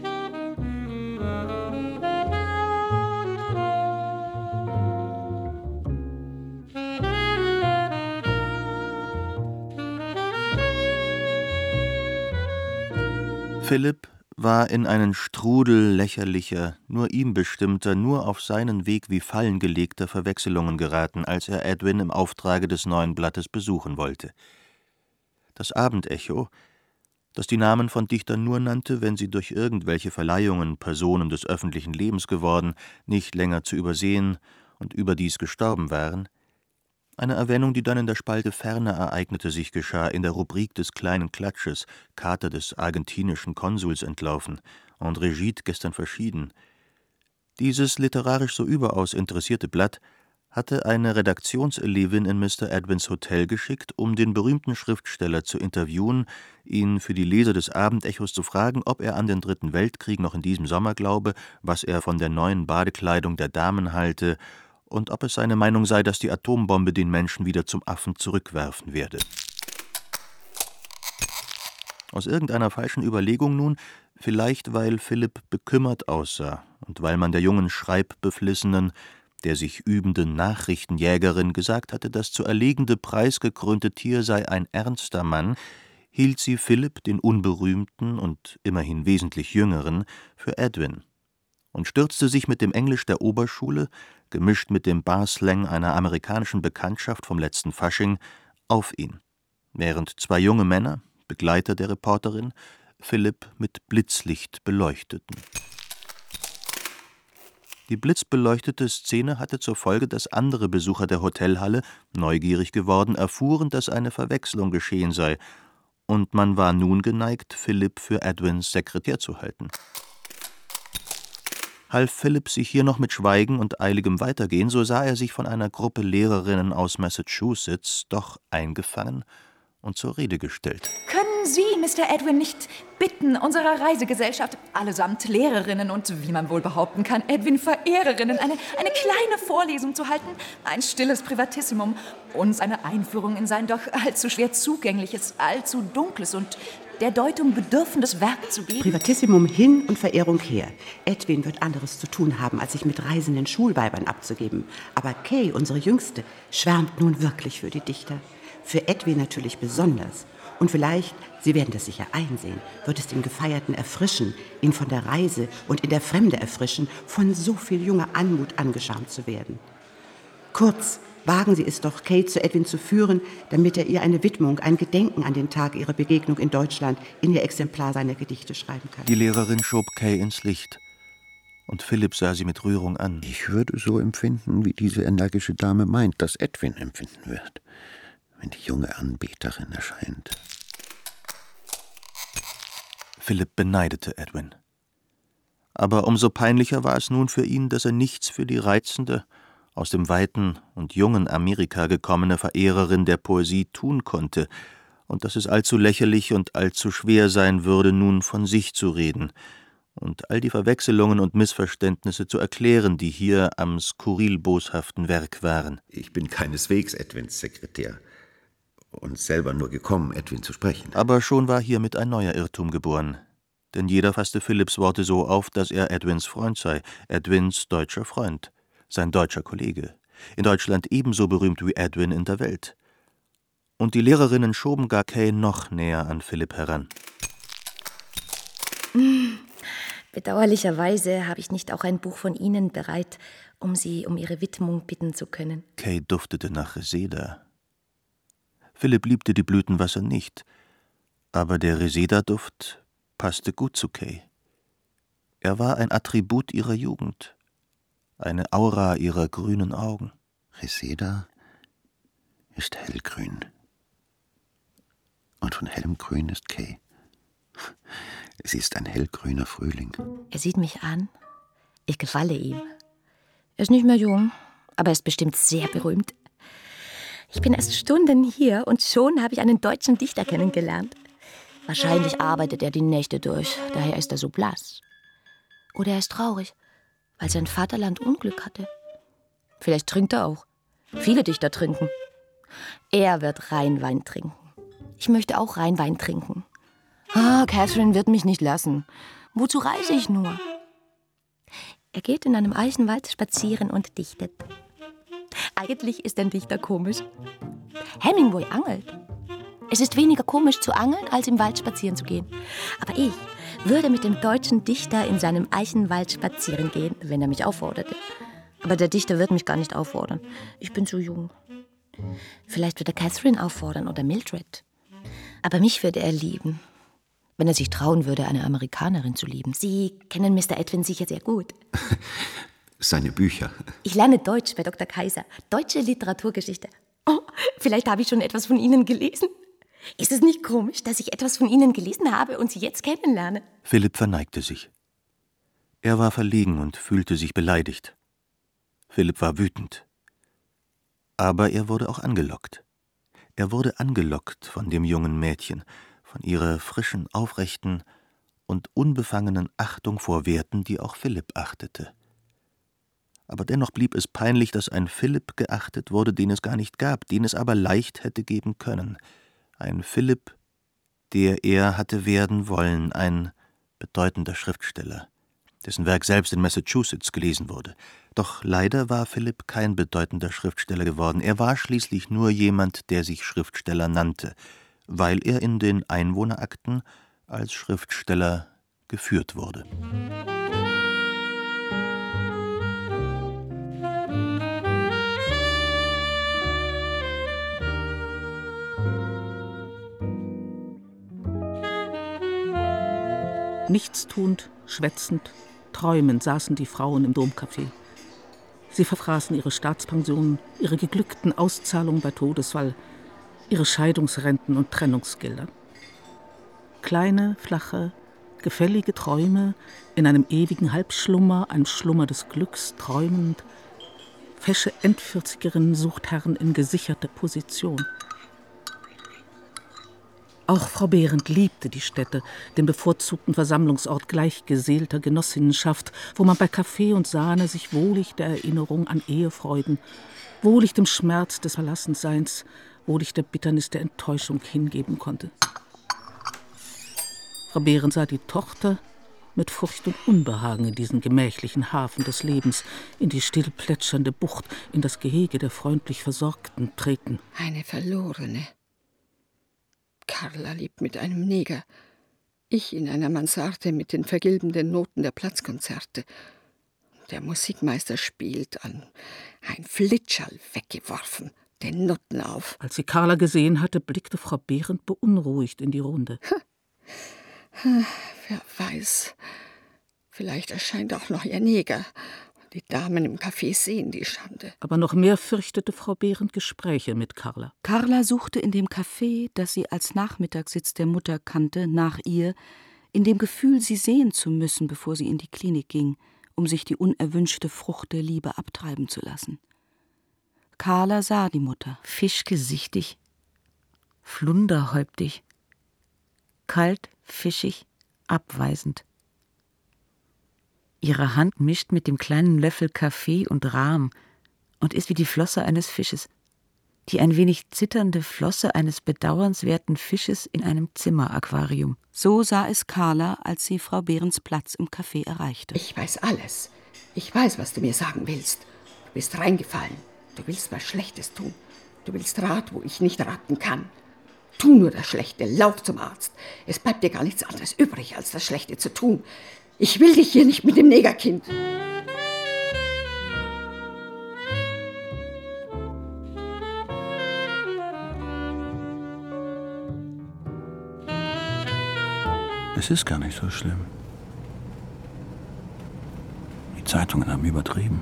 Philipp war in einen Strudel lächerlicher, nur ihm bestimmter, nur auf seinen Weg wie Fallen gelegter Verwechselungen geraten, als er Edwin im Auftrage des neuen Blattes besuchen wollte. Das Abendecho, das die Namen von Dichtern nur nannte, wenn sie durch irgendwelche Verleihungen Personen des öffentlichen Lebens geworden, nicht länger zu übersehen und überdies gestorben waren. Eine Erwähnung, die dann in der Spalte Ferner ereignete sich, geschah in der Rubrik des kleinen Klatsches, Kater des argentinischen Konsuls entlaufen, André Gide gestern verschieden. Dieses literarisch so überaus interessierte Blatt hatte eine Redaktionselevin in Mister Edwins Hotel geschickt, um den berühmten Schriftsteller zu interviewen, ihn für die Leser des Abendechos zu fragen, ob er an den Dritten Weltkrieg noch in diesem Sommer glaube, was er von der neuen Badekleidung der Damen halte und ob es seine Meinung sei, dass die Atombombe den Menschen wieder zum Affen zurückwerfen werde. Aus irgendeiner falschen Überlegung nun, vielleicht weil Philipp bekümmert aussah und weil man der jungen Schreibbeflissenen, der sich übenden Nachrichtenjägerin gesagt hatte, das zu erlegende preisgekrönte Tier sei ein ernster Mann, hielt sie Philipp, den unberühmten und immerhin wesentlich jüngeren, für Edwin und stürzte sich mit dem Englisch der Oberschule, gemischt mit dem Barslang einer amerikanischen Bekanntschaft vom letzten Fasching, auf ihn, während zwei junge Männer, Begleiter der Reporterin, Philipp mit Blitzlicht beleuchteten. Die blitzbeleuchtete Szene hatte zur Folge, dass andere Besucher der Hotelhalle, neugierig geworden, erfuhren, dass eine Verwechslung geschehen sei, und man war nun geneigt, Philipp für Edwins Sekretär zu halten. Half Philipp sich hier noch mit Schweigen und eiligem Weitergehen, so sah er sich von einer Gruppe Lehrerinnen aus Massachusetts doch eingefangen und zur Rede gestellt. Können Können Sie, Mister Edwin, nicht bitten, unserer Reisegesellschaft, allesamt Lehrerinnen und, wie man wohl behaupten kann, Edwin-Verehrerinnen, eine, eine kleine Vorlesung zu halten? Ein stilles Privatissimum. Uns eine Einführung in sein doch allzu schwer zugängliches, allzu dunkles und der Deutung bedürfendes Werk zu geben? Privatissimum hin und Verehrung her. Edwin wird anderes zu tun haben, als sich mit reisenden Schulweibern abzugeben. Aber Kay, unsere Jüngste, schwärmt nun wirklich für die Dichter. Für Edwin natürlich besonders. Und vielleicht, Sie werden das sicher einsehen, wird es den Gefeierten erfrischen, ihn von der Reise und in der Fremde erfrischen, von so viel junger Anmut angescharmt zu werden. Kurz, wagen Sie es doch, Kay zu Edwin zu führen, damit er ihr eine Widmung, ein Gedenken an den Tag ihrer Begegnung in Deutschland in ihr Exemplar seiner Gedichte schreiben kann. Die Lehrerin schob Kay ins Licht. Und Philipp sah sie mit Rührung an. Ich würde so empfinden, wie diese energische Dame meint, dass Edwin empfinden wird, wenn die junge Anbeterin erscheint. Philipp beneidete Edwin. Aber umso peinlicher war es nun für ihn, dass er nichts für die reizende, aus dem weiten und jungen Amerika gekommene Verehrerin der Poesie tun konnte, und dass es allzu lächerlich und allzu schwer sein würde, nun von sich zu reden und all die Verwechselungen und Missverständnisse zu erklären, die hier am skurril boshaften Werk waren. Ich bin keineswegs Edwins Sekretär und selber nur gekommen, Edwin zu sprechen. Aber schon war hiermit ein neuer Irrtum geboren. Denn jeder fasste Philipps Worte so auf, dass er Edwins Freund sei, Edwins deutscher Freund, sein deutscher Kollege, in Deutschland ebenso berühmt wie Edwin in der Welt. Und die Lehrerinnen schoben gar Kay noch näher an Philipp heran. Bedauerlicherweise habe ich nicht auch ein Buch von Ihnen bereit, um Sie um Ihre Widmung bitten zu können. Kay duftete nach Reseda. Philipp liebte die Blütenwasser nicht, aber der Reseda-Duft passte gut zu Kay. Er war ein Attribut ihrer Jugend, eine Aura ihrer grünen Augen. Reseda ist hellgrün. Und von hellem Grün ist Kay. Sie ist ein hellgrüner Frühling. Er sieht mich an. Ich gefalle ihm. Er ist nicht mehr jung, aber er ist bestimmt sehr berühmt. Ich bin erst Stunden hier und schon habe ich einen deutschen Dichter kennengelernt. Wahrscheinlich arbeitet er die Nächte durch, daher ist er so blass. Oder er ist traurig, weil sein Vaterland Unglück hatte. Vielleicht trinkt er auch. Viele Dichter trinken. Er wird Rheinwein trinken. Ich möchte auch Rheinwein trinken. Ah, Catherine wird mich nicht lassen. Wozu reise ich nur? Er geht in einem Eichenwald spazieren und dichtet. Eigentlich ist ein Dichter komisch. Hemingway angelt. Es ist weniger komisch zu angeln, als im Wald spazieren zu gehen. Aber ich würde mit dem deutschen Dichter in seinem Eichenwald spazieren gehen, wenn er mich aufforderte. Aber der Dichter wird mich gar nicht auffordern. Ich bin zu jung. Vielleicht wird er Catherine auffordern oder Mildred. Aber mich würde er lieben, wenn er sich trauen würde, eine Amerikanerin zu lieben. Sie kennen Mister Edwin sicher sehr gut. Seine Bücher. Ich lerne Deutsch bei Doktor Kaiser. Deutsche Literaturgeschichte. Oh, vielleicht habe ich schon etwas von Ihnen gelesen. Ist es nicht komisch, dass ich etwas von Ihnen gelesen habe und Sie jetzt kennenlerne? Philipp verneigte sich. Er war verlegen und fühlte sich beleidigt. Philipp war wütend. Aber er wurde auch angelockt. Er wurde angelockt von dem jungen Mädchen, von ihrer frischen, aufrechten und unbefangenen Achtung vor Werten, die auch Philipp achtete. Aber dennoch blieb es peinlich, dass ein Philipp geachtet wurde, den es gar nicht gab, den es aber leicht hätte geben können. Ein Philipp, der er hatte werden wollen, ein bedeutender Schriftsteller, dessen Werk selbst in Massachusetts gelesen wurde. Doch leider war Philipp kein bedeutender Schriftsteller geworden. Er war schließlich nur jemand, der sich Schriftsteller nannte, weil er in den Einwohnerakten als Schriftsteller geführt wurde. Nichtstuend, schwätzend, träumend saßen die Frauen im Domcafé. Sie verfraßen ihre Staatspensionen, ihre geglückten Auszahlungen bei Todesfall, ihre Scheidungsrenten und Trennungsgelder. Kleine, flache, gefällige Träume in einem ewigen Halbschlummer, einem Schlummer des Glücks, träumend. Fesche Endvierzigerin sucht Herren in gesicherter Position. Auch Frau Behrendt liebte die Stätte, den bevorzugten Versammlungsort gleichgeseelter Genossinnenschaft, wo man bei Kaffee und Sahne sich wohlig der Erinnerung an Ehefreuden, wohlig dem Schmerz des Verlassenseins, wohlig der Bitternis der Enttäuschung hingeben konnte. Frau Behrendt sah die Tochter mit Furcht und Unbehagen in diesen gemächlichen Hafen des Lebens, in die still plätschernde Bucht, in das Gehege der freundlich Versorgten treten. Eine Verlorene. Carla lebt mit einem Neger. Ich in einer Mansarde mit den vergilbenden Noten der Platzkonzerte. Der Musikmeister spielt an ein Flitschall weggeworfen, den Noten auf. Als sie Carla gesehen hatte, blickte Frau Behrendt beunruhigt in die Runde. Wer weiß, vielleicht erscheint auch noch ihr Neger. Die Damen im Café sehen die Schande. Aber noch mehr fürchtete Frau Behrendt Gespräche mit Carla. Carla suchte in dem Café, das sie als Nachmittagssitz der Mutter kannte, nach ihr, in dem Gefühl, sie sehen zu müssen, bevor sie in die Klinik ging, um sich die unerwünschte Frucht der Liebe abtreiben zu lassen. Carla sah die Mutter. Fischgesichtig, flunderhäuptig, kalt, fischig, abweisend. Ihre Hand mischt mit dem kleinen Löffel Kaffee und Rahm und ist wie die Flosse eines Fisches, die ein wenig zitternde Flosse eines bedauernswerten Fisches in einem Zimmeraquarium. So sah es Carla, als sie Frau Behrens Platz im Café erreichte. Ich weiß alles. Ich weiß, was du mir sagen willst. Du bist reingefallen. Du willst was Schlechtes tun. Du willst Rat, wo ich nicht raten kann. Tu nur das Schlechte, lauf zum Arzt. Es bleibt dir gar nichts anderes übrig, als das Schlechte zu tun. Ich will dich hier nicht mit dem Negerkind. Es ist gar nicht so schlimm. Die Zeitungen haben übertrieben.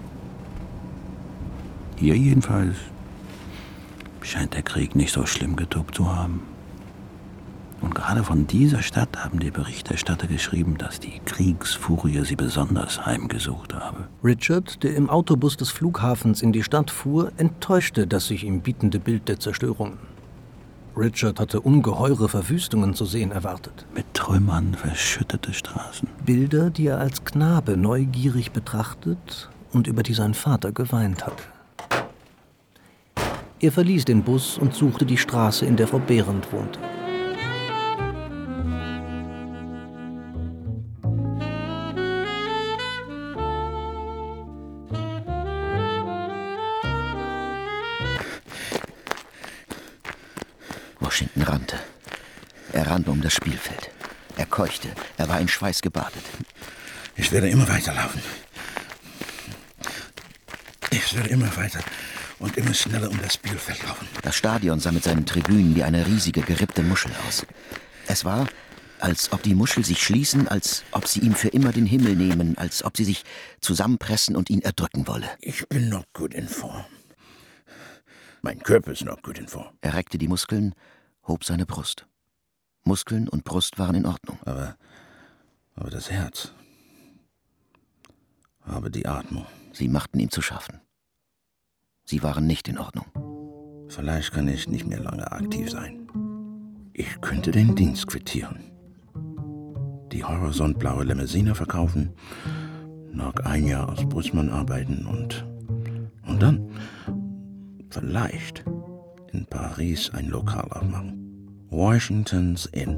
Hier jedenfalls scheint der Krieg nicht so schlimm getobt zu haben. Und gerade von dieser Stadt haben die Berichterstatter geschrieben, dass die Kriegsfurie sie besonders heimgesucht habe. Richard, der im Autobus des Flughafens in die Stadt fuhr, enttäuschte das sich ihm bietende Bild der Zerstörungen. Richard hatte ungeheure Verwüstungen zu sehen erwartet. Mit Trümmern verschüttete Straßen. Bilder, die er als Knabe neugierig betrachtet und über die sein Vater geweint hatte. Er verließ den Bus und suchte die Straße, in der Frau Behrendt wohnte. Washington rannte. Er rannte um das Spielfeld. Er keuchte. Er war in Schweiß gebadet. Ich werde immer weiterlaufen. Ich werde immer weiter und immer schneller um das Spielfeld laufen. Das Stadion sah mit seinen Tribünen wie eine riesige, gerippte Muschel aus. Es war, als ob die Muschel sich schließen, als ob sie ihm für immer den Himmel nehmen, als ob sie sich zusammenpressen und ihn erdrücken wolle. Ich bin noch gut in Form. Mein Körper ist noch gut in Form. Er reckte die Muskeln, hob seine Brust. Muskeln und Brust waren in Ordnung. Aber, aber das Herz, aber die Atmung. Sie machten ihm zu schaffen. Sie waren nicht in Ordnung. Vielleicht kann ich nicht mehr lange aktiv sein. Ich könnte den Dienst quittieren. Die horizontblaue Limousine verkaufen, noch ein Jahr als Busmann arbeiten und, und dann vielleicht in Paris ein Lokal aufmachen. Washington's Inn.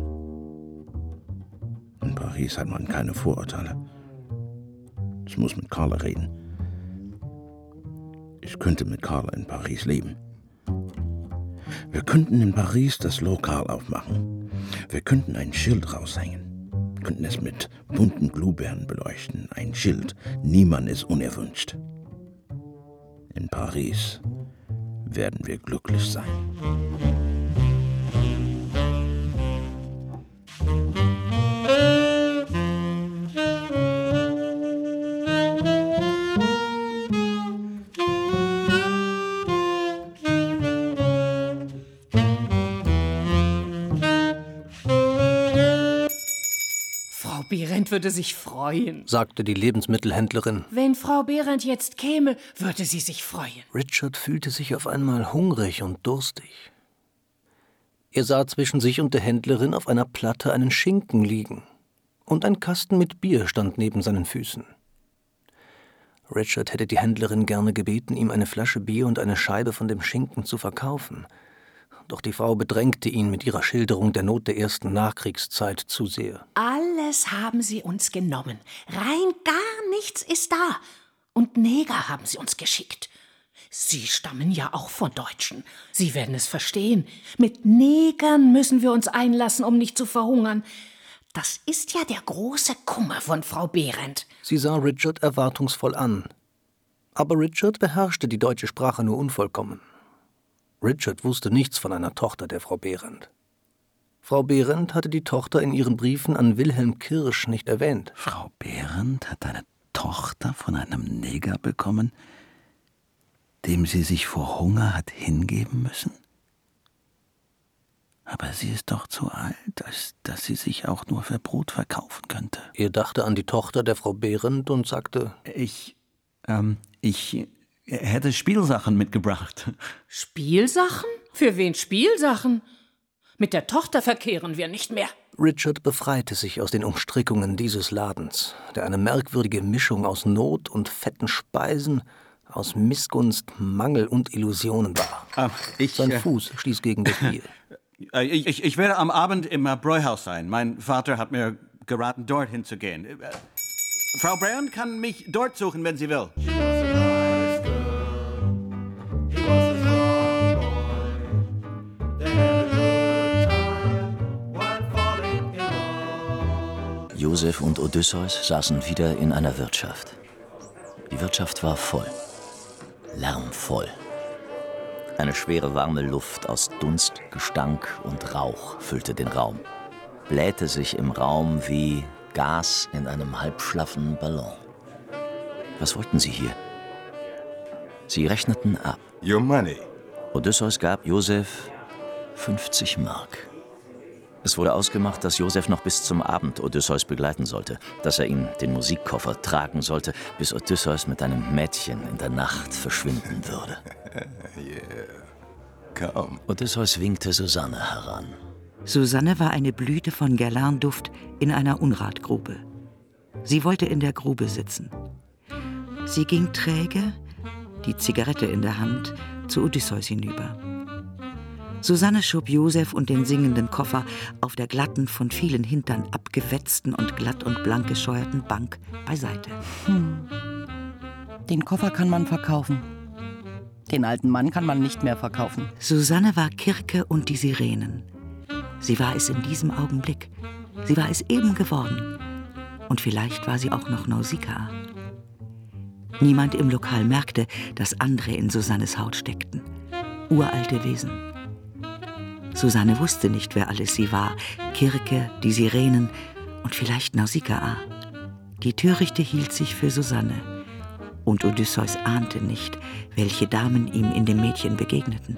In Paris hat man keine Vorurteile. Ich muss mit Carla reden. Ich könnte mit Carla in Paris leben. Wir könnten in Paris das Lokal aufmachen. Wir könnten ein Schild raushängen. Wir könnten es mit bunten Glühbirnen beleuchten. Ein Schild. Niemand ist unerwünscht. In Paris werden wir glücklich sein. Frau Behrendt würde sich freuen, sagte die Lebensmittelhändlerin. Wenn Frau Behrendt jetzt käme, würde sie sich freuen. Richard fühlte sich auf einmal hungrig und durstig. Er sah zwischen sich und der Händlerin auf einer Platte einen Schinken liegen, und ein Kasten mit Bier stand neben seinen Füßen. Richard hätte die Händlerin gerne gebeten, ihm eine Flasche Bier und eine Scheibe von dem Schinken zu verkaufen. Doch die Frau bedrängte ihn mit ihrer Schilderung der Not der ersten Nachkriegszeit zu sehr. Alles haben sie uns genommen. Rein gar nichts ist da. Und Neger haben sie uns geschickt. Sie stammen ja auch von Deutschen. Sie werden es verstehen. Mit Negern müssen wir uns einlassen, um nicht zu verhungern. Das ist ja der große Kummer von Frau Behrendt. Sie sah Richard erwartungsvoll an. Aber Richard beherrschte die deutsche Sprache nur unvollkommen. Richard wusste nichts von einer Tochter der Frau Behrendt. Frau Behrendt hatte die Tochter in ihren Briefen an Wilhelm Kirsch nicht erwähnt. Frau Behrendt hat eine Tochter von einem Neger bekommen, dem sie sich vor Hunger hat hingeben müssen? Aber sie ist doch zu alt, als dass sie sich auch nur für Brot verkaufen könnte. Er dachte an die Tochter der Frau Behrendt und sagte: Ich, ähm, ich hätte Spielsachen mitgebracht. Spielsachen? Für wen Spielsachen? Mit der Tochter verkehren wir nicht mehr. Richard befreite sich aus den Umstrickungen dieses Ladens, der eine merkwürdige Mischung aus Not und fetten Speisen, aus Missgunst, Mangel und Illusionen war. Ah, ich, Sein äh, Fuß stieß gegen das Bier. Ich, ich, ich werde am Abend im äh, Bräuhaus sein. Mein Vater hat mir geraten, dort hinzugehen. Äh, Frau Brown kann mich dort suchen, wenn sie will. Joseph und Odysseus saßen wieder in einer Wirtschaft. Die Wirtschaft war voll, lärmvoll. Eine schwere, warme Luft aus Dunst, Gestank und Rauch füllte den Raum, blähte sich im Raum wie Gas in einem halbschlaffen Ballon. Was wollten sie hier? Sie rechneten ab. Your money. Odysseus gab Joseph fünfzig Mark. Es wurde ausgemacht, dass Joseph noch bis zum Abend Odysseus begleiten sollte, dass er ihm den Musikkoffer tragen sollte, bis Odysseus mit einem Mädchen in der Nacht verschwinden würde. Yeah. Komm. Odysseus winkte Susanne heran. Susanne war eine Blüte von Guerlain-Duft in einer Unratgrube. Sie wollte in der Grube sitzen. Sie ging träge, die Zigarette in der Hand, zu Odysseus hinüber. Susanne schob Joseph und den singenden Koffer auf der glatten, von vielen Hintern abgewetzten und glatt und blank gescheuerten Bank beiseite. Hm. Den Koffer kann man verkaufen. Den alten Mann kann man nicht mehr verkaufen. Susanne war Kirke und die Sirenen. Sie war es in diesem Augenblick. Sie war es eben geworden. Und vielleicht war sie auch noch Nausikaa. Niemand im Lokal merkte, dass andere in Susannes Haut steckten. Uralte Wesen. Susanne wusste nicht, wer alles sie war. Kirke, die Sirenen und vielleicht Nausikaa. Die Törichte hielt sich für Susanne. Und Odysseus ahnte nicht, welche Damen ihm in dem Mädchen begegneten.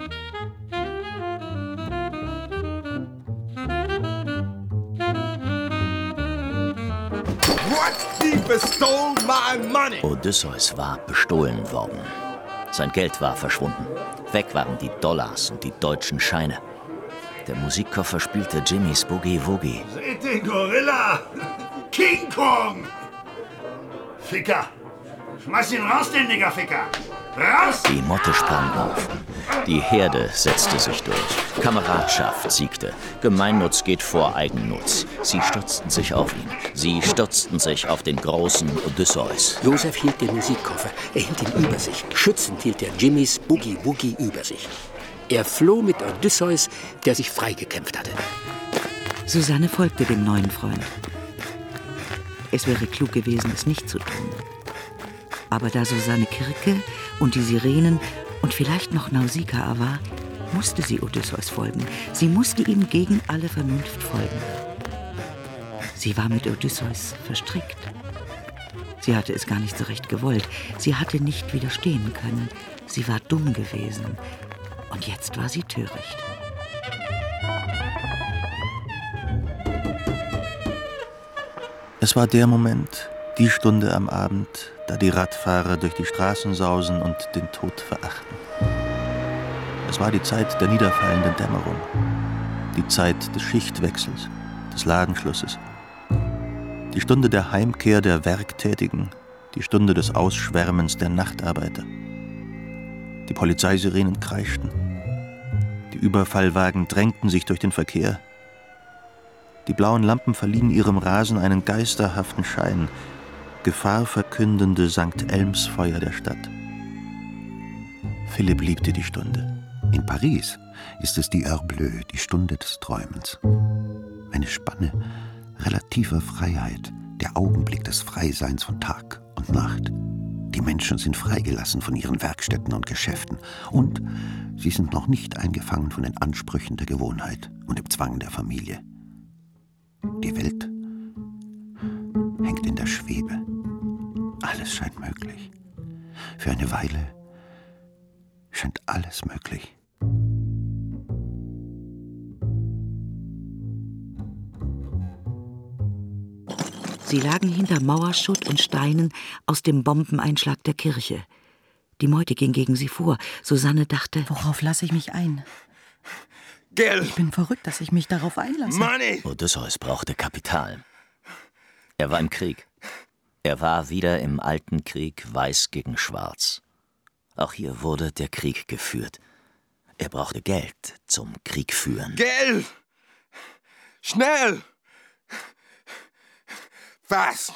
What thief stole my money? Odysseus war bestohlen worden. Sein Geld war verschwunden. Weg waren die Dollars und die deutschen Scheine. Der Musikkoffer spielte Jimmys Boogie Woogie. Seht den Gorilla! King Kong! Ficker! Schmeiß ihn raus, den Niggerficker! Raus! Die Motte sprang auf. Die Herde setzte sich durch. Kameradschaft siegte. Gemeinnutz geht vor Eigennutz. Sie stürzten sich auf ihn. Sie stürzten sich auf den großen Odysseus. Joseph hielt den Musikkoffer. Er hielt ihn über sich. Schützend hielt er Jimmys Boogie Woogie über sich. Er floh mit Odysseus, der sich freigekämpft hatte. Susanne folgte dem neuen Freund. Es wäre klug gewesen, es nicht zu tun. Aber da Susanne Kirke und die Sirenen und vielleicht noch Nausikaa war, musste sie Odysseus folgen. Sie musste ihm gegen alle Vernunft folgen. Sie war mit Odysseus verstrickt. Sie hatte es gar nicht so recht gewollt. Sie hatte nicht widerstehen können. Sie war dumm gewesen. Und jetzt war sie töricht. Es war der Moment, die Stunde am Abend, da die Radfahrer durch die Straßen sausen und den Tod verachten. Es war die Zeit der niederfallenden Dämmerung. Die Zeit des Schichtwechsels, des Ladenschlusses. Die Stunde der Heimkehr der Werktätigen, die Stunde des Ausschwärmens der Nachtarbeiter. Die Polizeisirenen kreischten. Die Überfallwagen drängten sich durch den Verkehr. Die blauen Lampen verliehen ihrem Rasen einen geisterhaften Schein, gefahrverkündende Sankt Elmsfeuer der Stadt. Philipp liebte die Stunde. In Paris ist es die Heure Bleue, die Stunde des Träumens. Eine Spanne relativer Freiheit, der Augenblick des Freiseins von Tag und Nacht. Die Menschen sind freigelassen von ihren Werkstätten und Geschäften und sie sind noch nicht eingefangen von den Ansprüchen der Gewohnheit und dem Zwang der Familie. Die Welt hängt in der Schwebe. Alles scheint möglich. Für eine Weile scheint alles möglich. Sie lagen hinter Mauerschutt und Steinen aus dem Bombeneinschlag der Kirche. Die Meute ging gegen sie vor. Susanne dachte: Worauf lasse ich mich ein? Geld! Ich bin verrückt, dass ich mich darauf einlasse. Money! Odysseus brauchte Kapital. Er war im Krieg. Er war wieder im alten Krieg, weiß gegen schwarz. Auch hier wurde der Krieg geführt. Er brauchte Geld zum Krieg führen. Geld! Schnell! Was?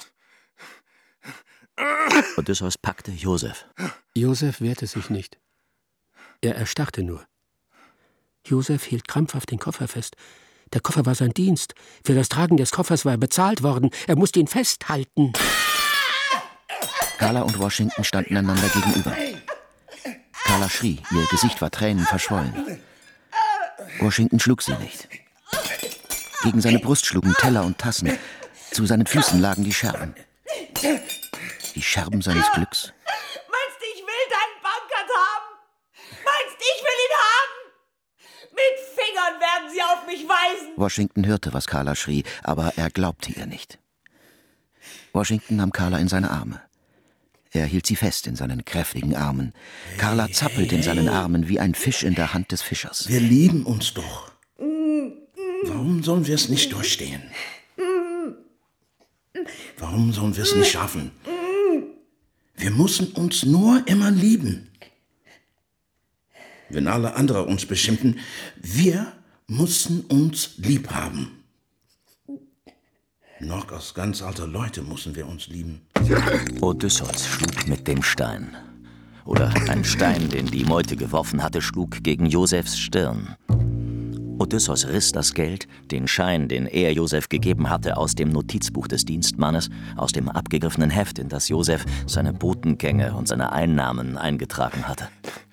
Odysseus packte Josef. Josef wehrte sich nicht. Er erstarrte nur. Josef hielt krampfhaft den Koffer fest. Der Koffer war sein Dienst. Für das Tragen des Koffers war er bezahlt worden. Er musste ihn festhalten. Carla und Washington standen einander gegenüber. Carla schrie, ihr Gesicht war tränenverschwollen. Washington schlug sie nicht. Gegen seine Brust schlugen Teller und Tassen. Zu seinen Füßen lagen die Scherben. Die Scherben seines Glücks. Meinst du, ich will deinen Bankert haben? Meinst du, ich will ihn haben? Mit Fingern werden sie auf mich weisen. Washington hörte, was Carla schrie, aber er glaubte ihr nicht. Washington nahm Carla in seine Arme. Er hielt sie fest in seinen kräftigen Armen. Carla zappelte in seinen Armen wie ein Fisch in der Hand des Fischers. Wir lieben uns doch. Warum sollen wir es nicht durchstehen? Warum sollen wir es nicht schaffen? Wir müssen uns nur immer lieben. Wenn alle anderen uns beschimpfen, wir müssen uns lieb haben. Noch als ganz alte Leute müssen wir uns lieben. Odysseus schlug mit dem Stein. Oder ein Stein, den die Meute geworfen hatte, schlug gegen Josefs Stirn. Odysseus riss das Geld, den Schein, den er Josef gegeben hatte, aus dem Notizbuch des Dienstmannes, aus dem abgegriffenen Heft, in das Josef seine Botengänge und seine Einnahmen eingetragen hatte.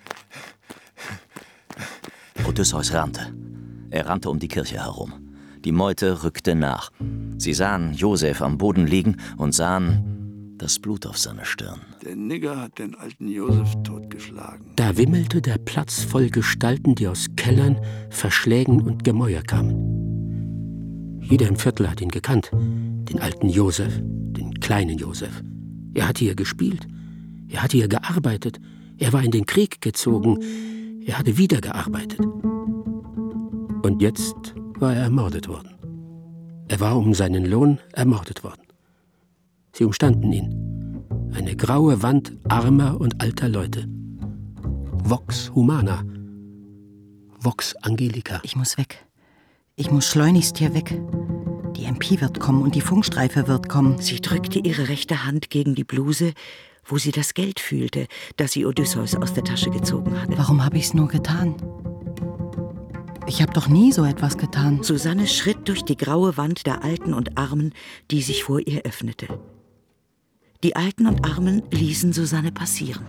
Odysseus rannte. Er rannte um die Kirche herum. Die Meute rückte nach. Sie sahen Josef am Boden liegen und sahen das Blut auf seiner Stirn. Der Nigger hat den alten Josef totgeschlagen. Da wimmelte der Platz voll Gestalten, die aus Kellern, Verschlägen und Gemäuer kamen. Jeder im Viertel hat ihn gekannt. Den alten Josef, den kleinen Josef. Er hatte hier gespielt. Er hatte hier gearbeitet. Er war in den Krieg gezogen. Er hatte wieder gearbeitet. Und jetzt war er ermordet worden. Er war um seinen Lohn ermordet worden. Sie umstanden ihn. Eine graue Wand armer und alter Leute. Vox humana. Vox angelica. Ich muss weg. Ich muss schleunigst hier weg. Die M P wird kommen und die Funkstreife wird kommen. Sie drückte ihre rechte Hand gegen die Bluse, wo sie das Geld fühlte, das sie Odysseus aus der Tasche gezogen hatte. Warum habe ich's nur getan? Ich habe doch nie so etwas getan. Susanne schritt durch die graue Wand der Alten und Armen, die sich vor ihr öffnete. Die Alten und Armen ließen Susanne passieren.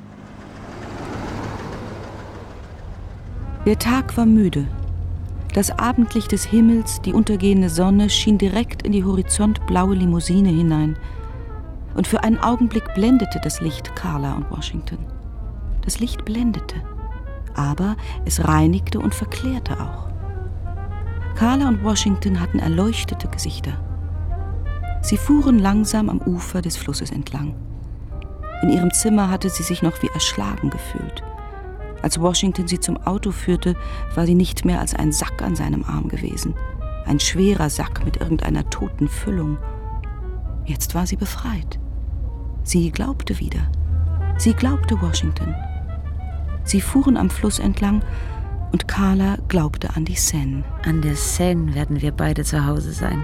Der Tag war müde. Das Abendlicht des Himmels, die untergehende Sonne, schien direkt in die horizontblaue Limousine hinein. Und für einen Augenblick blendete das Licht Carla und Washington. Das Licht blendete, aber es reinigte und verklärte auch. Carla und Washington hatten erleuchtete Gesichter. Sie fuhren langsam am Ufer des Flusses entlang. In ihrem Zimmer hatte sie sich noch wie erschlagen gefühlt. Als Washington sie zum Auto führte, war sie nicht mehr als ein Sack an seinem Arm gewesen. Ein schwerer Sack mit irgendeiner toten Füllung. Jetzt war sie befreit. Sie glaubte wieder. Sie glaubte Washington. Sie fuhren am Fluss entlang und Carla glaubte an die Seine. An der Seine werden wir beide zu Hause sein.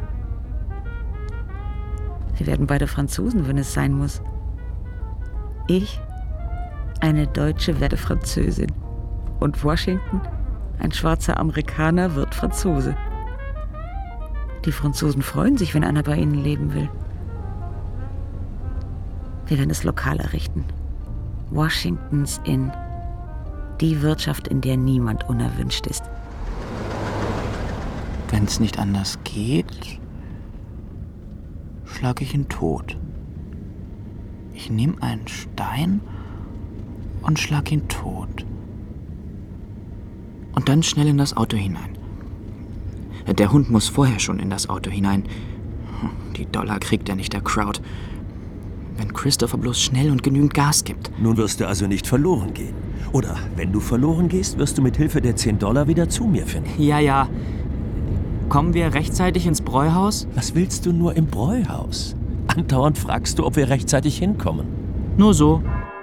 Wir werden beide Franzosen, wenn es sein muss. Ich, eine Deutsche, werde Französin. Und Washington, ein schwarzer Amerikaner, wird Franzose. Die Franzosen freuen sich, wenn einer bei ihnen leben will. Wir werden es lokal errichten. Washingtons Inn. Die Wirtschaft, in der niemand unerwünscht ist. Wenn es nicht anders geht, schlage ich ihn tot. Ich nehme einen Stein und schlag ihn tot. Und dann schnell in das Auto hinein. Der Hund muss vorher schon in das Auto hinein. Die Dollar kriegt er nicht, der Crowd. Wenn Christopher bloß schnell und genügend Gas gibt. Nun wirst du also nicht verloren gehen. Oder wenn du verloren gehst, wirst du mit Hilfe der zehn Dollar wieder zu mir finden. Ja, ja. Kommen wir rechtzeitig ins Bräuhaus? Was willst du nur im Bräuhaus? Andauernd fragst du, ob wir rechtzeitig hinkommen. Nur so.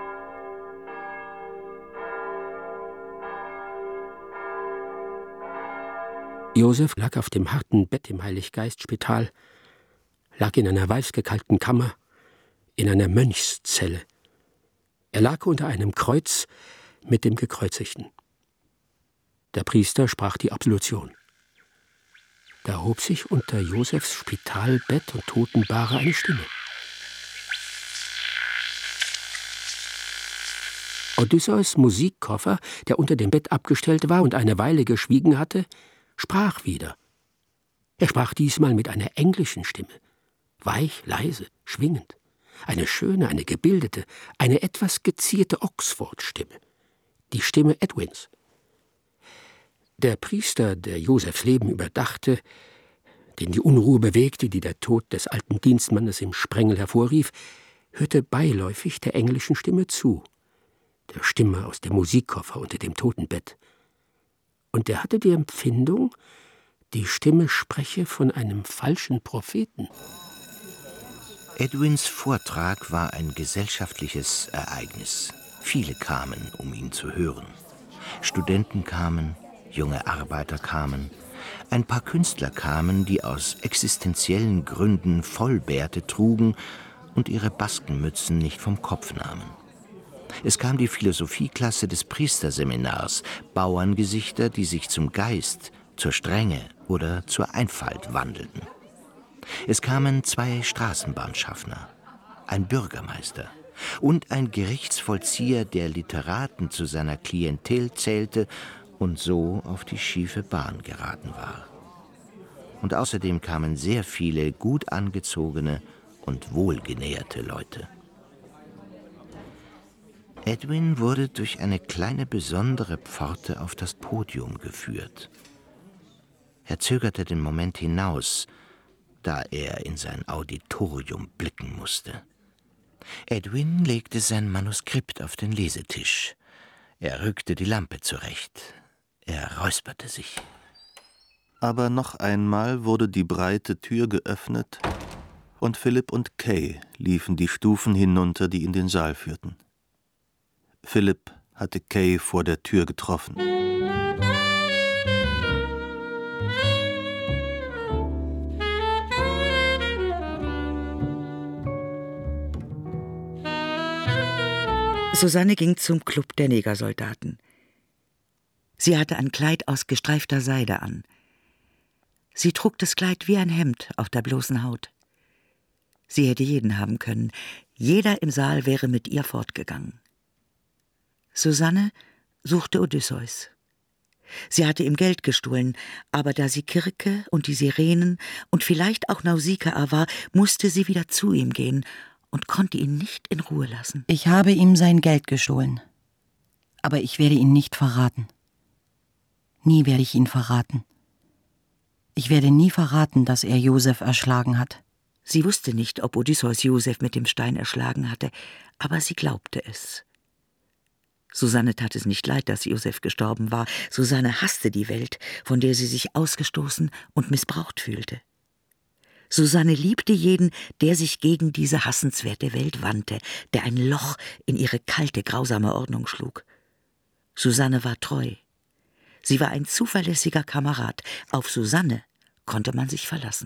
Josef lag auf dem harten Bett im Heiliggeistspital, lag in einer weißgekalkten Kammer, in einer Mönchszelle. Er lag unter einem Kreuz mit dem Gekreuzigten. Der Priester sprach die Absolution. Da hob sich unter Josefs Spitalbett und Totenbahre eine Stimme. Odysseus' Musikkoffer, der unter dem Bett abgestellt war und eine Weile geschwiegen hatte, sprach wieder. Er sprach diesmal mit einer englischen Stimme, weich, leise, schwingend. Eine schöne, eine gebildete, eine etwas gezierte Oxford-Stimme. Die Stimme Edwins. Der Priester, der Josefs Leben überdachte, den die Unruhe bewegte, die der Tod des alten Dienstmannes im Sprengel hervorrief, hörte beiläufig der englischen Stimme zu, der Stimme aus dem Musikkoffer unter dem Totenbett. Und er hatte die Empfindung, die Stimme spreche von einem falschen Propheten. Edwins Vortrag war ein gesellschaftliches Ereignis. Viele kamen, um ihn zu hören. Studenten kamen, junge Arbeiter kamen, ein paar Künstler kamen, die aus existenziellen Gründen Vollbärte trugen und ihre Baskenmützen nicht vom Kopf nahmen. Es kam die Philosophieklasse des Priesterseminars, Bauerngesichter, die sich zum Geist, zur Strenge oder zur Einfalt wandelten. Es kamen zwei Straßenbahnschaffner, ein Bürgermeister und ein Gerichtsvollzieher, der Literaten zu seiner Klientel zählte und so auf die schiefe Bahn geraten war. Und außerdem kamen sehr viele gut angezogene und wohlgenäherte Leute. Edwin wurde durch eine kleine besondere Pforte auf das Podium geführt. Er zögerte den Moment hinaus, da er in sein Auditorium blicken musste. Edwin legte sein Manuskript auf den Lesetisch. Er rückte die Lampe zurecht. Er räusperte sich. Aber noch einmal wurde die breite Tür geöffnet und Philipp und Kay liefen die Stufen hinunter, die in den Saal führten. Philipp hatte Kay vor der Tür getroffen. Susanne ging zum Club der Negersoldaten. Sie hatte ein Kleid aus gestreifter Seide an. Sie trug das Kleid wie ein Hemd auf der bloßen Haut. Sie hätte jeden haben können. Jeder im Saal wäre mit ihr fortgegangen. Susanne suchte Odysseus. Sie hatte ihm Geld gestohlen, aber da sie Kirke und die Sirenen und vielleicht auch Nausikaa war, musste sie wieder zu ihm gehen und konnte ihn nicht in Ruhe lassen. Ich habe ihm sein Geld gestohlen, aber ich werde ihn nicht verraten. Nie werde ich ihn verraten. Ich werde nie verraten, dass er Josef erschlagen hat. Sie wusste nicht, ob Odysseus Josef mit dem Stein erschlagen hatte, aber sie glaubte es. Susanne tat es nicht leid, dass Josef gestorben war. Susanne hasste die Welt, von der sie sich ausgestoßen und missbraucht fühlte. Susanne liebte jeden, der sich gegen diese hassenswerte Welt wandte, der ein Loch in ihre kalte, grausame Ordnung schlug. Susanne war treu. Sie war ein zuverlässiger Kamerad. Auf Susanne konnte man sich verlassen.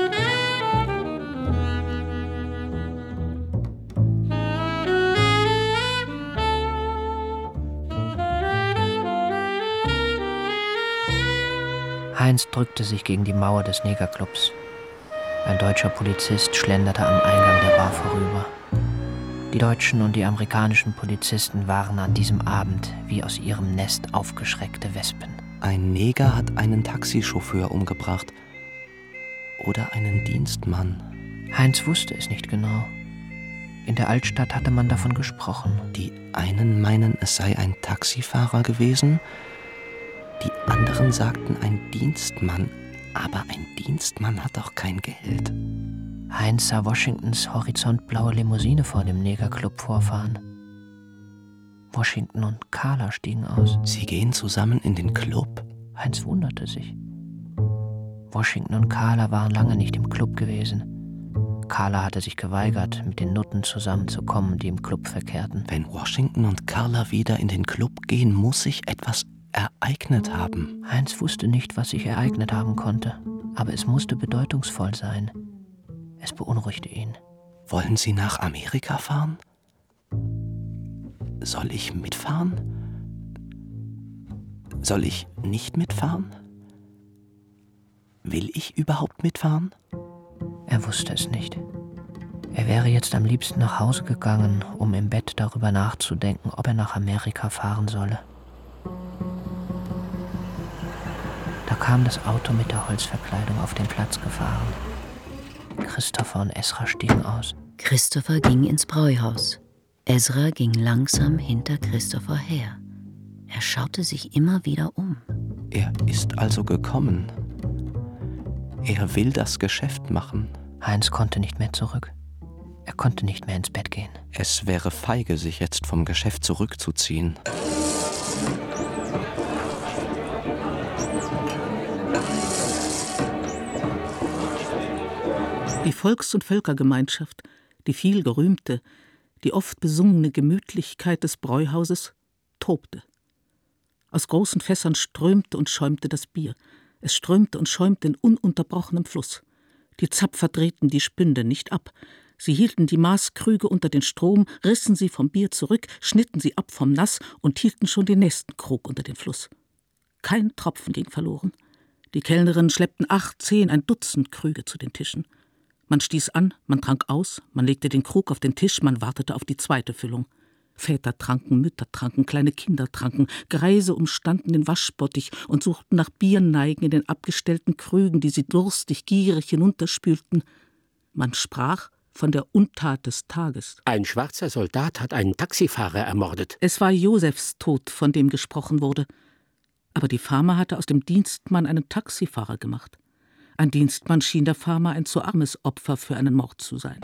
Heinz drückte sich gegen die Mauer des Negerclubs. Ein deutscher Polizist schlenderte am Eingang der Bar vorüber. Die deutschen und die amerikanischen Polizisten waren an diesem Abend wie aus ihrem Nest aufgeschreckte Wespen. Ein Neger hat einen Taxichauffeur umgebracht. Oder einen Dienstmann. Heinz wusste es nicht genau. In der Altstadt hatte man davon gesprochen. Die einen meinen, es sei ein Taxifahrer gewesen. Die anderen sagten ein Dienstmann. Aber ein Dienstmann hat doch kein Geld. Heinz sah Washingtons horizontblaue Limousine vor dem Negerclub vorfahren. Washington und Carla stiegen aus. Sie gehen zusammen in den Club? Heinz wunderte sich. Washington und Carla waren lange nicht im Club gewesen. Carla hatte sich geweigert, mit den Nutten zusammenzukommen, die im Club verkehrten. Wenn Washington und Carla wieder in den Club gehen, muss sich etwas ereignet haben. Heinz wusste nicht, was sich ereignet haben konnte, aber es musste bedeutungsvoll sein. Es beunruhigte ihn. Wollen Sie nach Amerika fahren? Soll ich mitfahren? Soll ich nicht mitfahren? Will ich überhaupt mitfahren? Er wusste es nicht. Er wäre jetzt am liebsten nach Hause gegangen, um im Bett darüber nachzudenken, ob er nach Amerika fahren solle. Da kam das Auto mit der Holzverkleidung auf den Platz gefahren. Christopher und Ezra stiegen aus. Christopher ging ins Bräuhaus. Ezra ging langsam hinter Christopher her. Er schaute sich immer wieder um. Er ist also gekommen. Er will das Geschäft machen. Heinz konnte nicht mehr zurück. Er konnte nicht mehr ins Bett gehen. Es wäre feige, sich jetzt vom Geschäft zurückzuziehen. Die Volks- und Völkergemeinschaft, die viel gerühmte, die oft besungene Gemütlichkeit des Bräuhauses tobte. Aus großen Fässern strömte und schäumte das Bier. Es strömte und schäumte in ununterbrochenem Fluss. Die Zapfer drehten die Spünde nicht ab. Sie hielten die Maßkrüge unter den Strom, rissen sie vom Bier zurück, schnitten sie ab vom Nass und hielten schon den nächsten Krug unter den Fluss. Kein Tropfen ging verloren. Die Kellnerinnen schleppten acht, zehn, ein Dutzend Krüge zu den Tischen. Man stieß an, man trank aus, man legte den Krug auf den Tisch, man wartete auf die zweite Füllung. Väter tranken, Mütter tranken, kleine Kinder tranken, Greise umstanden den Waschbottich und suchten nach Bierneigen in den abgestellten Krügen, die sie durstig, gierig hinunterspülten. Man sprach von der Untat des Tages. Ein schwarzer Soldat hat einen Taxifahrer ermordet. Es war Josefs Tod, von dem gesprochen wurde. Aber die Farmer hatte aus dem Dienstmann einen Taxifahrer gemacht. Ein Dienstmann schien der Farmer ein zu armes Opfer für einen Mord zu sein.